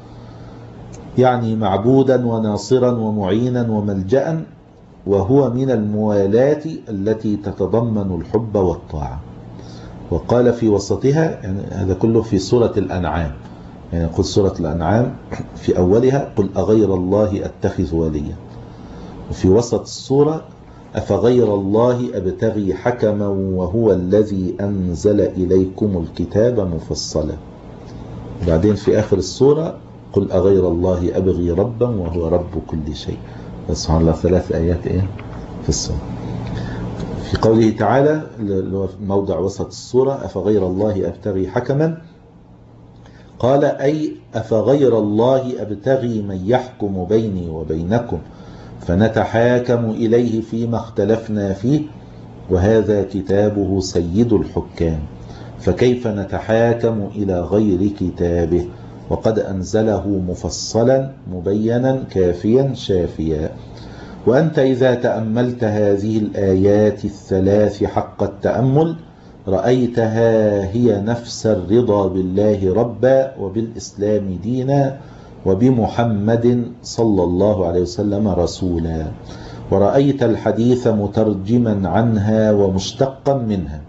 يعني معبودا وناصرا ومعينا وملجأ، وهو من الموالاة التي تتضمن الحب والطاعة. وقال في وسطها، يعني هذا كله في سورة الأنعام، يعني قل سورة الأنعام في أولها قل أغير الله أتخذ وليا، وفي وسط السورة أفغير الله أبتغي حكما وهو الذي أنزل إليكم الكتاب مفصلا. وبعدين في آخر السورة قل أغير الله أبغي ربا وهو رب كل شيء. سبحان الله، ثلاث آيات إيه في السورة. في قوله تعالى موضع وسط السورة أفغير الله أبتغي حكما، قال أي أفغير الله أبتغي من يحكم بيني وبينكم فنتحاكم إليه فيما اختلفنا فيه وهذا كتابه سيد الحكام، فكيف نتحاكم إلى غير كتابه وقد أنزله مفصلا مبينا كافيا شافيا. وأنت إذا تأملت هذه الآيات الثلاث حق التأمل رأيتها هي نفس الرضا بالله ربا وبالإسلام دينا وبمحمد صلى الله عليه وسلم رسولا، ورأيت الحديث مترجما عنها ومشتقا منها.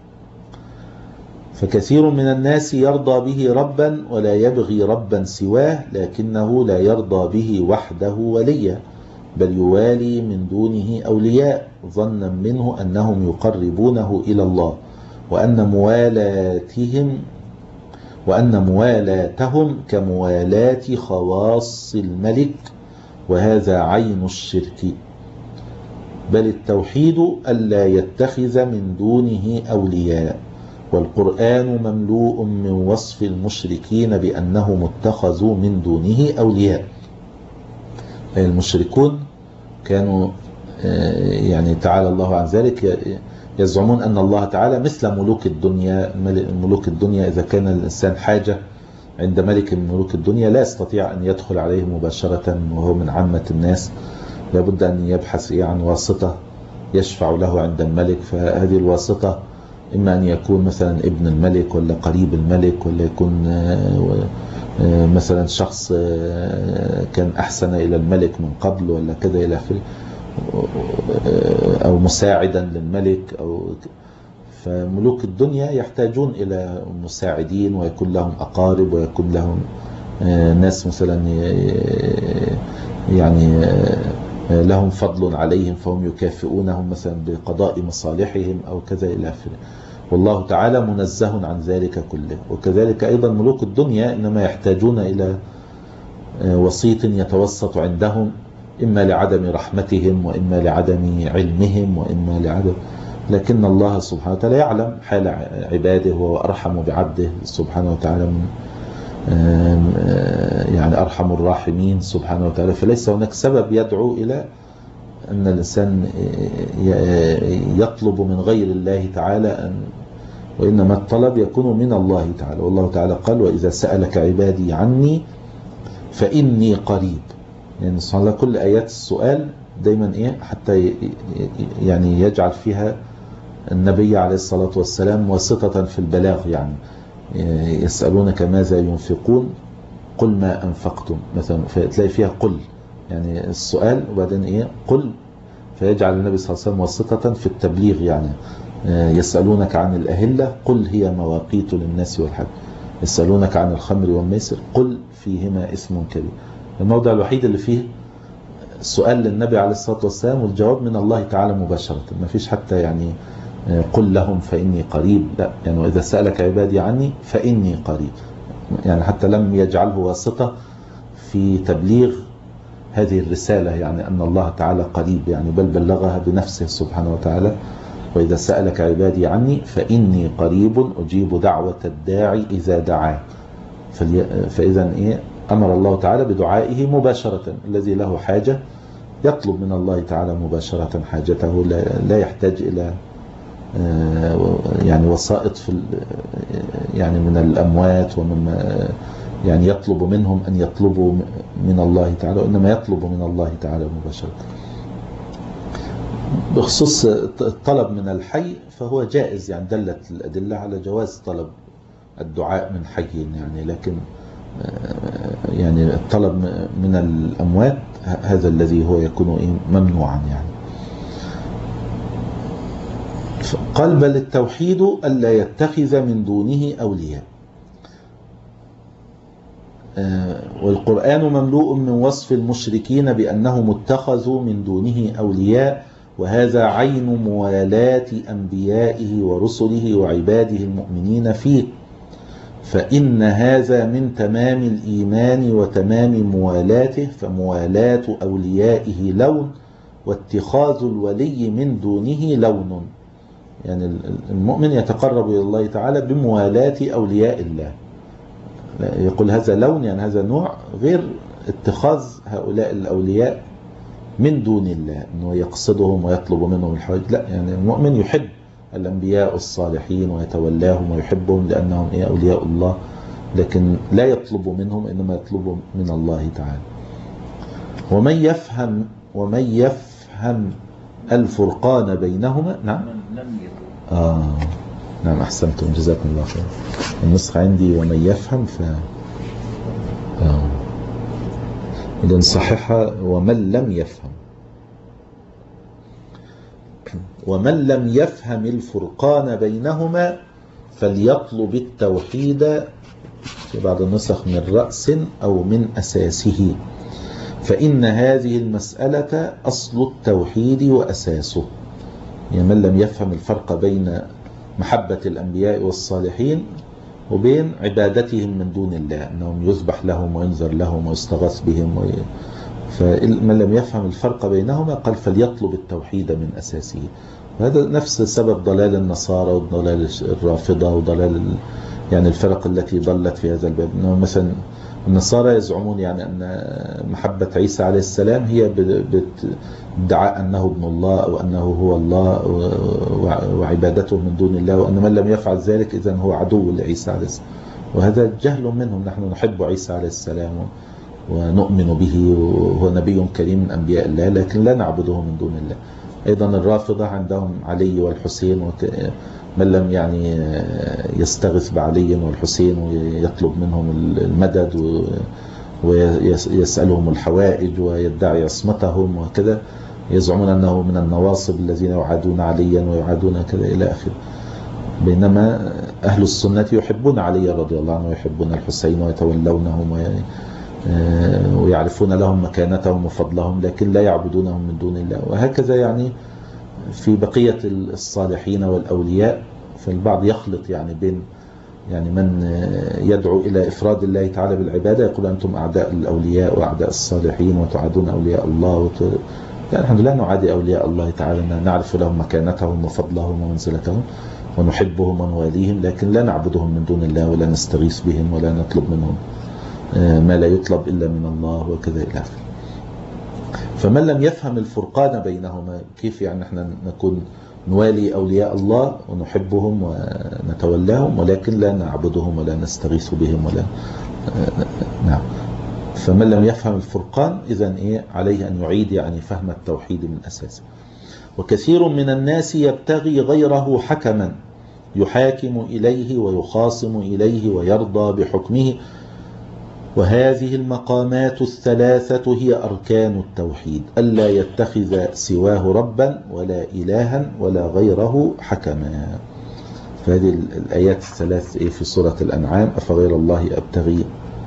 فكثير من الناس يرضى به ربا ولا يبغي ربا سواه، لكنه لا يرضى به وحده وليا، بل يوالي من دونه أولياء ظنا منه أنهم يقربونه إلى الله، وأن موالاتهم وأن موالاتهم كموالاة خواص الملك، وهذا عين الشرك. بل التوحيد ألا يتخذ من دونه أولياء، والقرآن مملوء من وصف المشركين بأنهم اتخذوا من دونه أولياء. المشركون كانوا يعني تعالى الله عن ذلك يزعمون أن الله تعالى مثل ملوك الدنيا. ملوك الدنيا إذا كان الإنسان حاجة عند ملك من ملوك الدنيا لا يستطيع أن يدخل عليه مباشرة وهو من عامة الناس، لابد أن يبحث عن واسطة يشفع له عند الملك. فهذه الواسطة إما أن يكون مثلا ابن الملك ولا قريب الملك، ولا يكون مثلا شخص كان أحسن إلى الملك من قبل ولا كذا إلى آخره، أو مساعدا للملك. أو فملوك الدنيا يحتاجون إلى مساعدين، ويكون لهم أقارب، ويكون لهم ناس مثلا يعني لهم فضل عليهم فهم يكافئونهم مثلا بقضاء مصالحهم أو كذا إلى آخره. والله تعالى منزه عن ذلك كله. وكذلك أيضا ملوك الدنيا إنما يحتاجون إلى وسيط يتوسط عندهم، إما لعدم رحمتهم وإما لعدم علمهم وإما لعدم، لكن الله سبحانه وتعالى يعلم حال عباده وهو أرحم بعبده سبحانه وتعالى، من يعني أرحم الراحمين سبحانه وتعالى. فليس هناك سبب يدعو إلى أن الإنسان يطلب من غير الله تعالى أن، وإنما الطلب يكون من الله تعالى. والله تعالى قال وإذا سألك عبادي عني فإني قريب، يعني سبحان الله كل آيات السؤال دايما إيه حتى يعني يجعل فيها النبي عليه الصلاة والسلام واسطة في البلاغ. يعني يسألونك ماذا ينفقون قل ما أنفقتم مثلا، فتلاقي فيها قل، يعني السؤال وبعدين إيه قل، فيجعل النبي صلى الله عليه وسلم واسطة في التبليغ. يعني يسألونك عن الأهلة قل هي مواقيت للناس والحج، يسألونك عن الخمر والميسر قل فيهما اسم كبير. الموضع الوحيد اللي فيه السؤال للنبي عليه الصلاة والسلام والجواب من الله تعالى مباشرة، ما فيش حتى يعني قل لهم فإني قريب، لا، يعني وإذا سألك عبادي عني فإني قريب، يعني حتى لم يجعله واسطة في تبليغ هذه الرسالة، يعني أن الله تعالى قريب، يعني بل بلغها بنفسه سبحانه وتعالى. وإذا سألك عبادي عني فإني قريب أجيب دعوة الداعي إذا دعاه. فإذا إيه أمر الله تعالى بدعائه مباشرة، الذي له حاجة يطلب من الله تعالى مباشرة حاجته، لا يحتاج إلى يعني وسائط في يعني من الأموات ومن يعني يطلب منهم أن يطلبوا من الله تعالى، وإنما يطلب من الله تعالى مباشرة. بخصوص الطلب من الحي فهو جائز، يعني دلت الأدلة على جواز طلب الدعاء من حي، يعني لكن يعني الطلب من الأموات هذا الذي هو يكون ممنوعا. يعني قال بل التوحيد ألا يتخذ من دونه أولياء. والقرآن مملوء من وصف المشركين بأنهم اتخذوا من دونه أولياء، وهذا عين موالاة أنبيائه ورسله وعباده المؤمنين فيه، فإن هذا من تمام الإيمان وتمام موالاته، فموالاة أوليائه لون، واتخاذ الولي من دونه لون. يعني المؤمن يتقرب إلى الله تعالى بموالاة أولياء الله، يقول هذا لون، يعني هذا نوع، غير اتخاذ هؤلاء الأولياء من دون الله أنه يقصدهم ويطلب منهم الحوائج، لا، يعني المؤمن يحب الأنبياء الصالحين ويتولاهم ويحبهم لأنهم أولياء الله، لكن لا يطلب منهم، إنما يطلب من الله تعالى. ومن يفهم ومن يفهم الفرقان بينهما. نعم آه نعم أحسنتم جزاكم الله خير. النسخة عندي ومن يفهم ف آه. إذن صححها ومن لم يفهم. ومن لم يفهم الفرقان بينهما فليطلب التوحيد في بعض النسخ من رأس أو من أساسه، فإن هذه المسألة أصل التوحيد وأساسه. يعني من لم يفهم الفرق بين محبة الأنبياء والصالحين وبين عبادتهم من دون الله، أنهم يذبح لهم وينذر لهم ويستغاث بهم وي... فمن لم يفهم الفرق بينهما قال فليطلب التوحيد من أساسه. وهذا نفس سبب ضلال النصارى وضلال الرافضة وضلال يعني الفرق التي ضلت في هذا الباب. إنه مثلا النصارى يزعمون يعني أن محبة عيسى عليه السلام هي بادعاء أنه ابن الله أو أنه هو الله وعبادته من دون الله، وأن من لم يفعل ذلك إذن هو عدو لعيسى عليه السلام، وهذا جهل منهم. نحن نحب عيسى عليه السلام ونؤمن به وهو نبي كريم من أنبياء الله، لكن لا نعبده من دون الله. أيضا الرافضة عندهم علي والحسين، من لم يعني يستغث بعلي والحسين ويطلب منهم المدد ويسألهم الحوائج ويدعي عصمتهم وكذا، يزعمون أنه من النواصب الذين يعادون عليا ويعادون كذا إلى آخره. بينما أهل السنة يحبون علي رضي الله عنه ويحبون الحسين ويتولونهم ويعرفون لهم مكانتهم وفضلهم، لكن لا يعبدونهم من دون الله. وهكذا يعني في بقية الصالحين والأولياء، فالبعض يخلط يعني بين يعني من يدعو إلى إفراد الله تعالى بالعبادة يقول أنتم أعداء الأولياء وأعداء الصالحين وتعادون أولياء الله وت... يعني الحمد لله نعادي أولياء الله تعالى، نعرف لهم مكانتهم وفضلهم ومنزلتهم ونحبهم ونواليهم، لكن لا نعبدهم من دون الله ولا نستغيث بهم ولا نطلب منهم ما لا يطلب إلا من الله وكذا إلى آخره. فمن لم يفهم الفرقان بينهما، كيف يعني احنا نكون نوالي أولياء الله ونحبهم ونتولاهم ولكن لا نعبدهم ولا نستغيث بهم ولا نعم. فمن لم يفهم الفرقان إذن إيه عليه أن يعيد يعني فهم التوحيد من أساسه. وكثير من الناس يبتغي غيره حكما يحاكم إليه ويخاصم إليه ويرضى بحكمه، وهذه المقامات الثلاثة هي أركان التوحيد: ألا يتخذ سواه ربا ولا إلها ولا غيره حكما. فهذه الآيات الثلاث في سورة الأنعام: أفغير الله أبتغي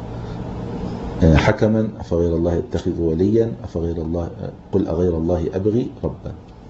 حكما، أفغير الله أتخذ وليا، أفغير الله قل أغير الله أبغي ربا.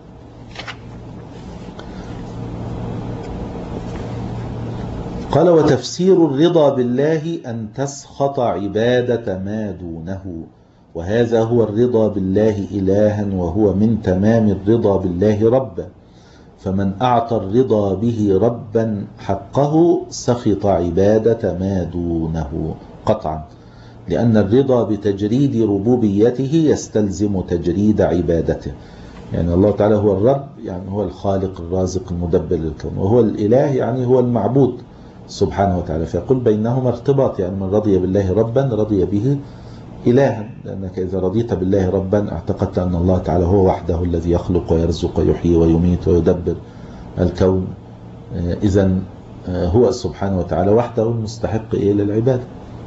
قال: وتفسير الرضا بالله أن تسخط عبادة ما دونه، وهذا هو الرضا بالله إلها، وهو من تمام الرضا بالله ربا. فمن أعطى الرضا به ربا حقه سخط عبادة ما دونه قطعا، لأن الرضا بتجريد ربوبيته يستلزم تجريد عبادته. يعني الله تعالى هو الرب، يعني هو الخالق الرازق المدبر للكون، وهو الإله يعني هو المعبود سبحانه وتعالى. فيقول بينهما ارتباط، يعني من رضي بالله ربا رضي به إلها، لأنك إذا رضيت بالله ربا اعتقدت أن الله تعالى هو وحده الذي يخلق ويرزق ويحيي ويميت ويدبر الكون. إذن هو سبحانه وتعالى وحده المستحق إيه للعبادة.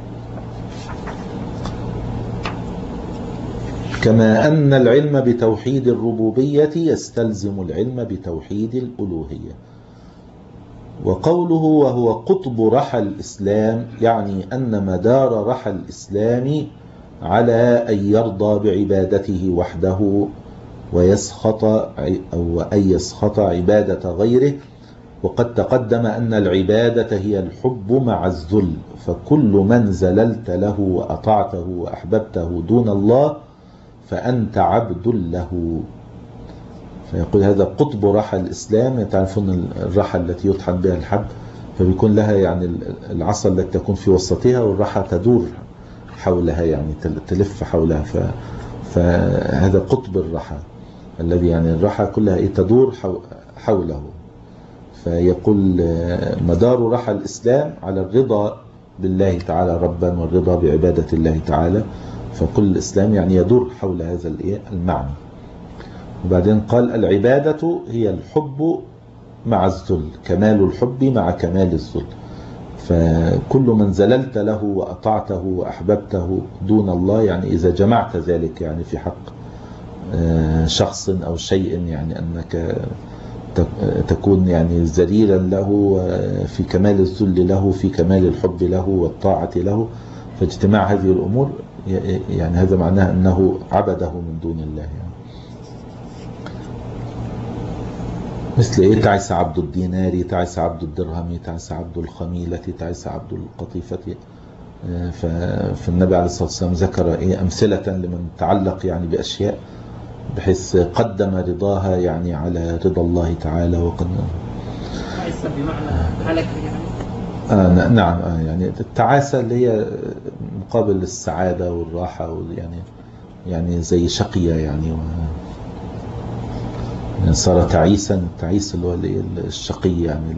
كما أن العلم بتوحيد الربوبية يستلزم العلم بتوحيد الألوهية. وقوله وهو قطب رحى الإسلام يعني أن مدار رحى الإسلام على أن يرضى بعبادته وحده ويسخط أو أن يسخط عبادة غيره. وقد تقدم أن العبادة هي الحب مع الذل، فكل من زللت له وأطعته وأحببته دون الله فأنت عبد له. فيقول هذا قطب رحى الإسلام. تعرفون الرحى التي يطحن بها الحب، فبيكون لها يعني العصا التي تكون في وسطها، والرحى تدور حولها يعني تلف حولها. فهذا قطب الرحى الذي يعني الرحى كلها تدور حوله. فيقول مدار رحى الإسلام على الرضا بالله تعالى ربا والرضا بعبادة الله تعالى، فكل الإسلام يعني يدور حول هذا المعنى. وبعدين قال العبادة هي الحب مع الذل، كمال الحب مع كمال الذل. فكل من زللت له وأطعته وأحببته دون الله، يعني إذا جمعت ذلك يعني في حق شخص أو شيء، يعني أنك تكون يعني ذليلا له في كمال الذل له، في كمال الحب له والطاعة له، فاجتماع هذه الأمور يعني هذا معناه أنه عبده من دون الله. يعني مثل إيه؟ تعس عبد الدينار، تعس عبد الدرهم، تعس عبد الخميلة، تعس عبد القطيفة. فالنبي عليه الصلاة والسلام ذكر إيه أمثلة لمن تعلق يعني بأشياء بحيث قدم رضاها يعني على رضا الله تعالى. وقد
تعس بمعنى هلك يعني.
آه نعم آه يعني التعاسة اللي هي مقابل السعادة والراحة، يعني يعني زي شقية يعني, و يعني صار تعيسا، تعيس اللي هو الشقي يعني.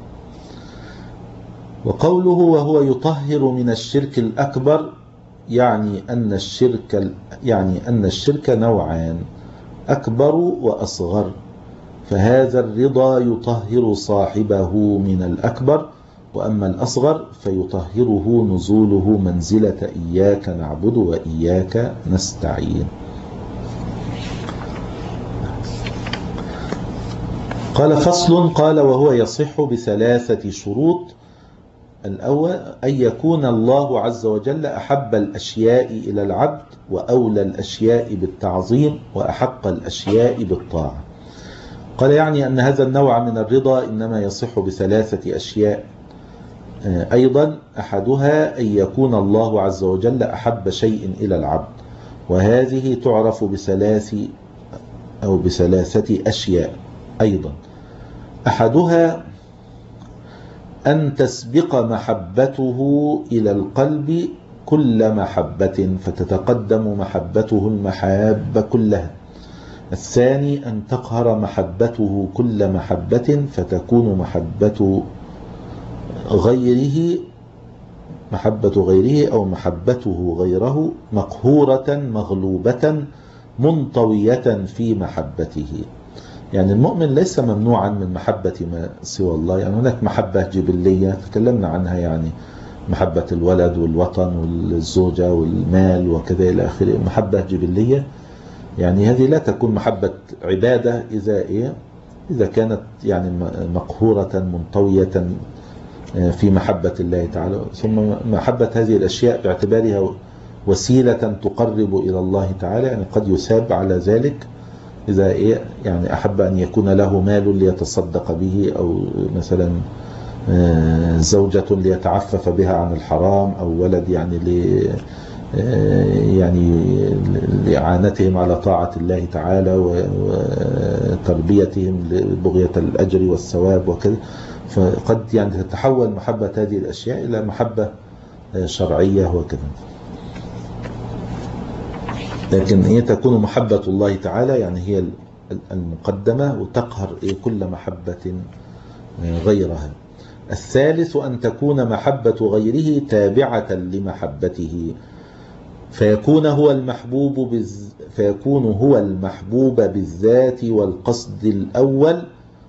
وقوله وهو يطهر من الشرك الأكبر يعني أن الشرك يعني أن الشرك نوعان: أكبر وأصغر. فهذا الرضا يطهر صاحبه من الأكبر، وأما الأصغر فيطهره نزوله منزلة إياك نعبد وإياك نستعين. قال فصل. قال وهو يصح بثلاثة شروط: الأول أن يكون الله عز وجل أحب الأشياء إلى العبد، وأولى الأشياء بالتعظيم، وأحق الأشياء بالطاعة. قال يعني أن هذا النوع من الرضا إنما يصح بثلاثة أشياء أيضا: أحدها أن يكون الله عز وجل أحب شيء إلى العبد، وهذه تعرف بثلاث أو بثلاثة أشياء أيضا. أحدها أن تسبق محبته إلى القلب كل محبة، فتتقدم محبته المحاب كلها. الثاني أن تقهر محبته كل محبة، فتكون محبة غيره محبة غيره أو محبته غيره مقهورة مغلوبة منطوية في محبته. يعني المؤمن ليس ممنوعا من محبة ما سوى الله. يعني هناك محبة جبلية تكلمنا عنها، يعني محبة الولد والوطن والزوجة والمال وكذا إلى آخره، محبة جبلية. يعني هذه لا تكون محبة عبادة إذا إيه إذا كانت يعني مقهورة منطوية في محبة الله تعالى. ثم محبة هذه الأشياء باعتبارها وسيلة تقرب إلى الله تعالى، يعني قد يثاب على ذلك إذا إيه يعني أحب أن يكون له مال ليتصدق به، أو مثلا زوجة ليتعفف بها عن الحرام، أو ولد يعني ل يعني لإعانتهم على طاعة الله تعالى وتربيتهم لبغية الأجر والثواب وكذا. فقد يعني تتحول محبة هذه الأشياء إلى محبة شرعية وكذا. لكن هي تكون محبة الله تعالى يعني هي المقدمة وتقهر كل محبة غيرها. الثالث أن تكون محبة غيره تابعة لمحبته، فيكون هو المحبوب بز... فيكون هو المحبوب بالذات والقصد الأول،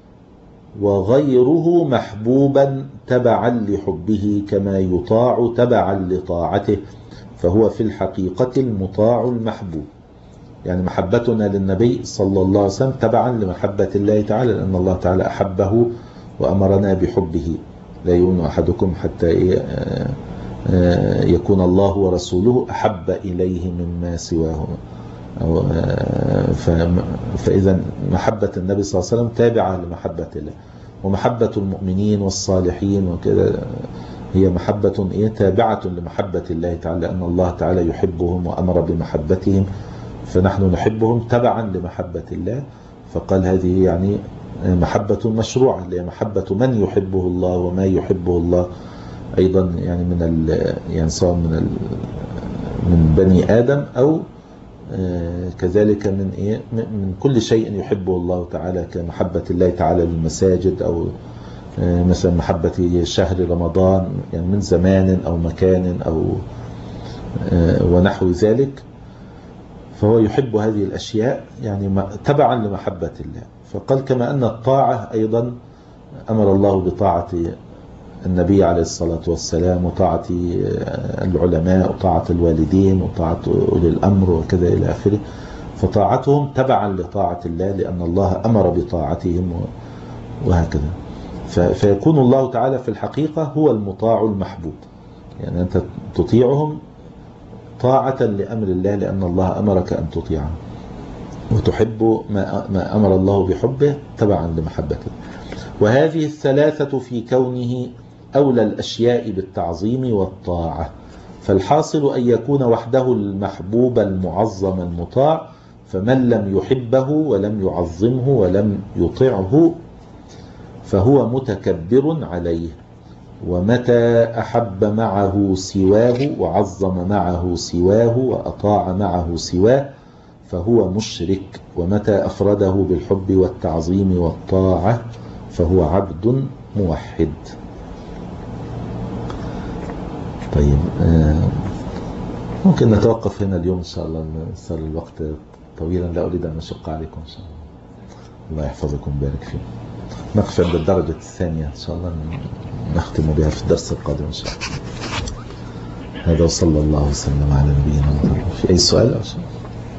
وغيره محبوبا تبعا لحبه كما يطاع تبعا لطاعته، فهو في الحقيقة المطاع المحبوب. يعني محبتنا للنبي صلى الله عليه وسلم تبعا لمحبة الله تعالى، لأن الله تعالى أحبه وأمرنا بحبه. لا يؤمن أحدكم حتى يكون الله ورسوله أحب إليه مما سواهما. فإذا محبة النبي صلى الله عليه وسلم تابعة لمحبة الله، ومحبة المؤمنين والصالحين وكذا هي محبة إيه تابعة لمحبة الله تعالى، لأن الله تعالى يحبهم وأمر بمحبتهم، فنحن نحبهم تبعا لمحبة الله. فقال هذه يعني محبة مشروعة، اللي هي محبة من يحبه الله وما يحبه الله أيضا، يعني من ال يعني سواء من ال من بني آدم أو كذلك من إيه من كل شيء يحبه الله تعالى، كمحبة الله تعالى للمساجد، أو مثلا محبة شهر رمضان يعني من زمان أو مكان أو ونحو ذلك. فهو يحب هذه الأشياء يعني تبعا لمحبة الله. فقال كما أن الطاعة أيضا أمر الله بطاعة النبي عليه الصلاة والسلام، وطاعة العلماء، وطاعة الوالدين، وطاعة أولي الأمر وكذا إلى آخره. فطاعتهم تبعا لطاعة الله، لأن الله أمر بطاعتهم وهكذا. فيكون الله تعالى في الحقيقة هو المطاع المحبوب. يعني أنت تطيعهم طاعة لأمر الله، لأن الله أمرك أن تطيعه، وتحب ما أمر الله بحبه تبعا لمحبته. وهذه الثلاثة في كونه أولى الأشياء بالتعظيم والطاعة. فالحاصل أن يكون وحده المحبوب المعظم المطاع، فمن لم يحبه ولم يعظمه ولم يطعه فهو متكبر عليه. ومتى أحب معه سواه وعظم معه سواه وأطاع معه سواه فهو مشرك. ومتى أفرده بالحب والتعظيم والطاعة فهو عبد موحد. طيب ممكن نتوقف هنا اليوم إن شاء الله، صار الوقت طويلا، لا أريد أن أشق عليكم إن شاء الله. الله يحفظكم ويبارك فيكم. نقف عند الدرجة الثانية إن شاء الله، نختم بها في الدرس القادم إن شاء الله. هذا وصلى الله وسلم على نبينا محمد. في أي سؤال أو شيء؟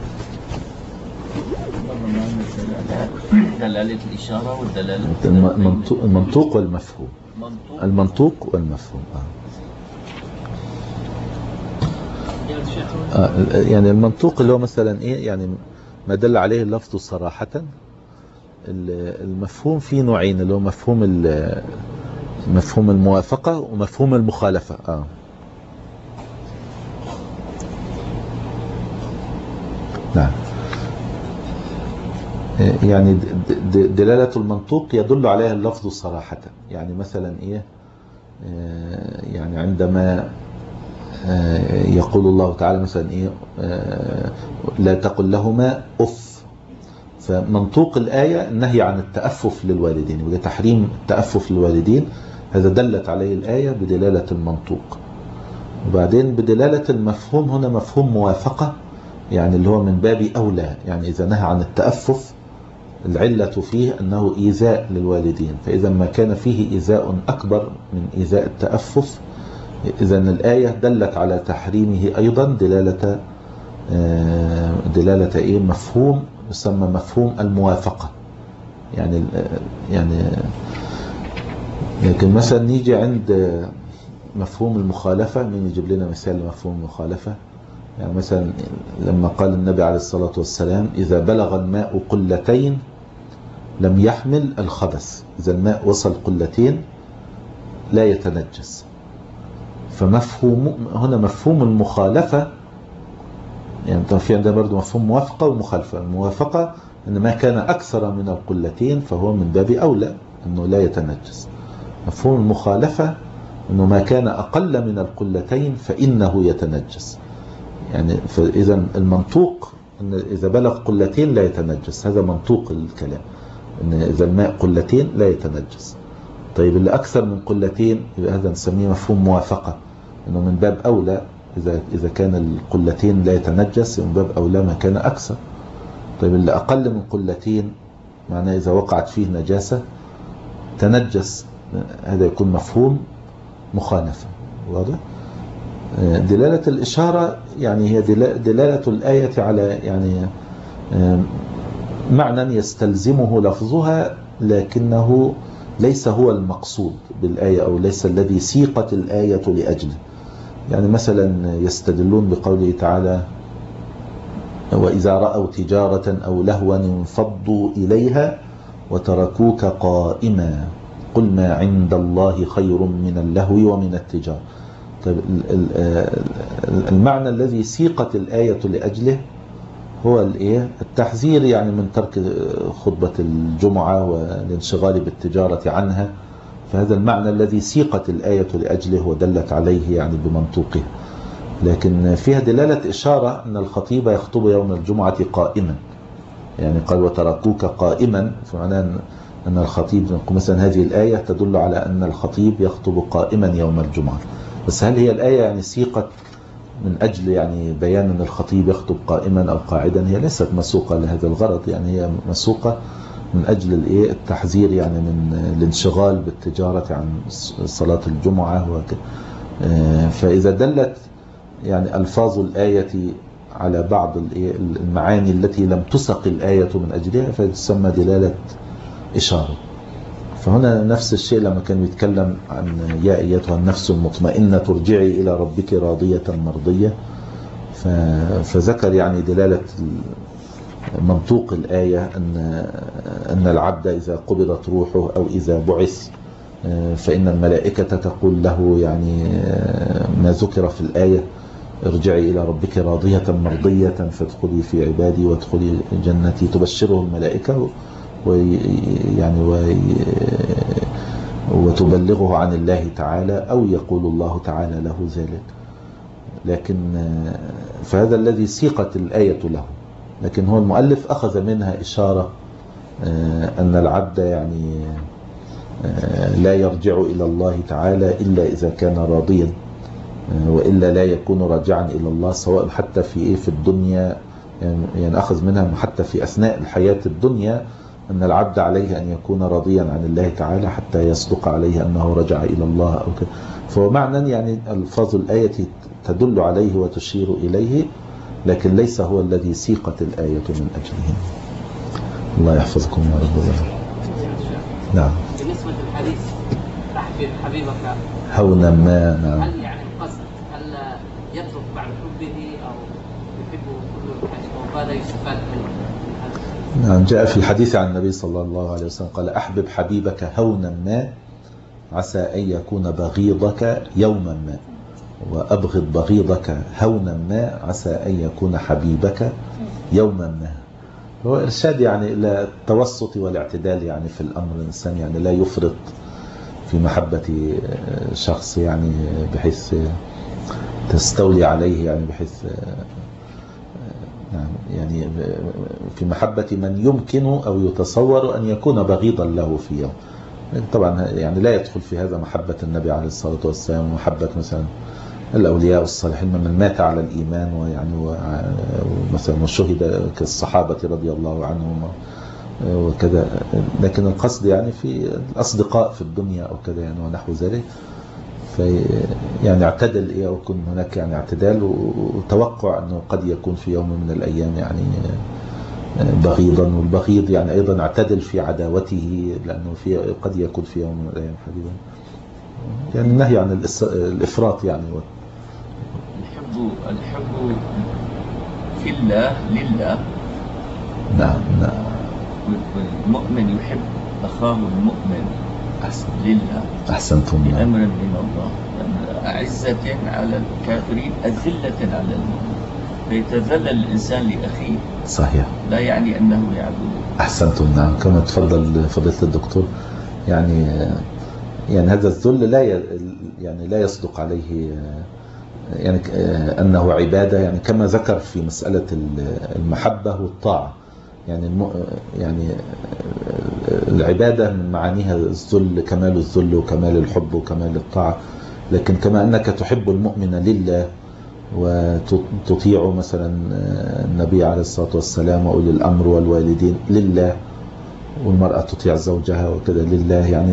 دلالة الإشارة والدلالة
المنطوق والمفهوم. المنطوق والمفهوم آه. آه يعني المنطوق اللي هو مثلا إيه يعني ما دل عليه اللفظ صراحة. المفهوم فيه نوعين، اللي هو مفهوم مفهوم الموافقة ومفهوم المخالفة. آه. نعم. يعني دلالة المنطوق يدل عليها اللفظ صراحة. يعني مثلا إيه يعني عندما يقول الله تعالى مثلا إيه لا تقل لهما أف، فمنطوق الآية النهي عن التأفف للوالدين، وتحريم التأفف للوالدين، هذا دلت عليه الآية بدلالة المنطوق. وبعدين بدلالة المفهوم هنا مفهوم موافقة، يعني اللي هو من باب أولى، يعني إذا نهى عن التأفف العلة فيه أنه إيذاء للوالدين، فإذا ما كان فيه إيذاء أكبر من إيذاء التأفف إذا الآية دلت على تحريمه أيضا دلالة دلالة إيه مفهوم يسمى مفهوم الموافقة. يعني يعني لكن مثلا نيجي عند مفهوم المخالفة، مين يجيب لنا مثال لمفهوم المخالفة؟ يعني مثلا لما قال النبي عليه الصلاة والسلام إذا بلغ الماء قلتين لم يحمل الخبث، إذا الماء وصل قلتين لا يتنجس. فمفهوم هنا مفهوم المخالفة، يعني في عندنا برضو مفهوم موافقة ومخالفة. الموافقة أن ما كان أكثر من القلتين فهو من باب أولى أنه لا يتنجس. مفهوم المخالفة أنه ما كان أقل من القلتين فإنه يتنجس. يعني فإذا المنطوق أن إذا بلغ قلتين لا يتنجس، هذا منطوق الكلام، أن إذا الماء قلتين لا يتنجس. طيب اللي أكثر من قلتين يبقى هذا نسميه مفهوم موافقة، أنه من باب أولى إذا إذا كان القلتين لا يتنجس من باب أولى ما كان أكثر. طيب اللي أقل من قلتين معناه إذا وقعت فيه نجاسة تنجس، هذا يكون مفهوم مخالفة. واضح؟ دلالة الإشارة يعني هي دلالة الآية على يعني معنى يستلزمه لفظها لكنه ليس هو المقصود بالآية أو ليس الذي سيقت الآية لأجله. يعني مثلا يستدلون بقوله تعالى وإذا رأوا تجارة أو لهوا انفضوا إليها وتركوك قائما قل ما عند الله خير من اللهو ومن التجارة. طيب المعنى الذي سيقت الآية لأجله هو التحذير يعني من ترك خطبة الجمعة والانشغال بالتجارة عنها، فهذا المعنى الذي سيقت الآية لأجله ودلت عليه يعني بمنطوقه. لكن فيها دلالة إشارة أن الخطيب يخطب يوم الجمعة قائما، يعني قال وتركوك قائما، فمعناه أن الخطيب مثلا هذه الآية تدل على أن الخطيب يخطب قائما يوم الجمعة. بس هل هي الآية يعني سيقت من أجل يعني بيان أن الخطيب يخطب قائما أو قاعدا؟ هي ليست مسوقة لهذا الغرض، يعني هي مسوقة من أجل الإيه التحذير يعني من الانشغال بالتجارة عن صلاة الجمعة وكذا. فإذا دلت يعني ألفاظ الآية على بعض المعاني التي لم تسق الآية من أجلها فتسمى دلالة إشارة. فهنا نفس الشيء لما كان يتكلم عن يا أيتها النفس المطمئنة ترجعي إلى ربك راضية مرضية، فذكر يعني دلالة منطوق الآية أن أن العبد إذا قبضت روحه أو إذا بعث فإن الملائكة تقول له يعني ما ذكر في الآية ارجعي إلى ربك راضية مرضية فادخلي في عبادي وادخلي جنتي، تبشره الملائكة ويعني وي وتبلغه عن الله تعالى أو يقول الله تعالى له ذلك. لكن فهذا الذي سيقت الآية له، لكن هو المؤلف أخذ منها إشارة أن العبد يعني لا يرجع إلى الله تعالى إلا إذا كان راضيا، وإلا لا يكون راجعا إلى الله سواء حتى في إيه في الدنيا. يعني أخذ منها حتى في أثناء الحياة الدنيا أن العبد عليه أن يكون راضيا عن الله تعالى حتى يصدق عليه أنه رجع إلى الله أو كده. فهو معنى يعني ألفاظ الآية تدل عليه وتشير إليه، لكن ليس هو الذي سيقت الآية من أجله. الله يحفظكم يا رب. نعم.
بالنسبة للحديث أحبب حبيبك
هونا ما، نعم.
هل يعني القصد هل يترك بعد حبه أو يحبه كل الحديث وهذا يستفاد منه؟
نعم. جاء في الحديث عن النبي صلى الله عليه وسلم قال أحبب حبيبك هونا ما عسى أن يكون بغيضك يوما ما، وأبغض بغيضك هونا ما عسى أن يكون حبيبك يوما ما. هو إرشاد يعني إلى التوسط والاعتدال يعني في الأمر، الإنسان يعني لا يفرط في محبة شخص يعني بحيث تستولي عليه، يعني بحيث يعني في محبة من يمكن أو يتصور أن يكون بغيضا له في يوم. طبعا يعني لا يدخل في هذا محبة النبي عليه الصلاة والسلام ومحبة مثلا الأولياء والصالحين من مات على الإيمان ويعني ومثلا وشهد كالصحابة رضي الله عنهم وكذا. لكن القصد يعني في الأصدقاء في الدنيا أو كذا يعني ونحو ذلك. في يعني اعتدل إيه، ويكون هناك يعني اعتدال، وتوقع أنه قد يكون في يوم من الأيام يعني بغيضا، والبغيض يعني أيضا اعتدل في عداوته، لأنه في قد يكون في يوم من الأيام حبيبا. يعني النهي عن الإفراط يعني.
الحب الحب في الله لله.
نعم نعم.
والمؤمن يحب أخاه المؤمن
أحسن
لله.
أحسنتم.
بأمر من الله، أعزة على الكافرين أذلة على المؤمن، فيتذلل الإنسان لأخيه.
صحيح.
لا يعني أنه يعبده.
أحسنتم. نعم كما تفضل فضيلة الدكتور. يعني يعني هذا الذل لا يعني لا يصدق عليه يعني أنه عبادة، يعني كما ذكر في مسألة المحبة والطاعة. يعني الم... يعني العبادة من معانيها الذل، كمال الذل وكمال الحب وكمال الطاعة. لكن كما أنك تحب المؤمن لله وتطيع مثلا النبي عليه الصلاة والسلام وأولي الأمر والوالدين لله، والمرأة تطيع زوجها وكذا لله، يعني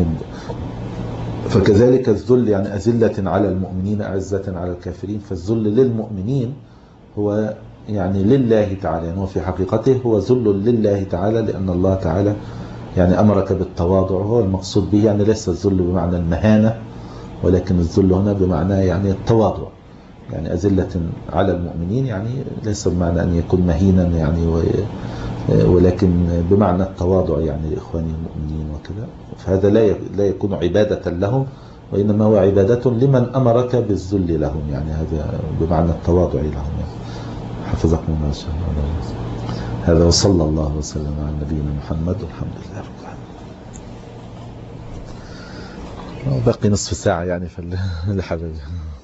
فكذلك الذل يعني أذلة على المؤمنين أعزة على الكافرين. فالذل للمؤمنين هو يعني لله تعالى، يعني هو في حقيقته هو ذل لله تعالى، لأن الله تعالى يعني أمرك بالتواضع. هو المقصود به يعني ليس الذل بمعنى المهانة، ولكن الذل هنا بمعنى يعني التواضع. يعني أذلة على المؤمنين يعني ليس بمعنى أن يكون مهينا يعني، ولكن بمعنى التواضع يعني لإخوانه المؤمنين وكذا. فهذا لا لا يكون عبادة لهم، وإنما هو عبادة لمن أمرك بالذل لهم، يعني هذا بمعنى التواضع لهم يعني. حفظكم الله شاء الله. هذا وصلى الله وسلم على نبينا محمد والحمد لله رب العالمين. باقي نصف ساعة يعني في الحبيب.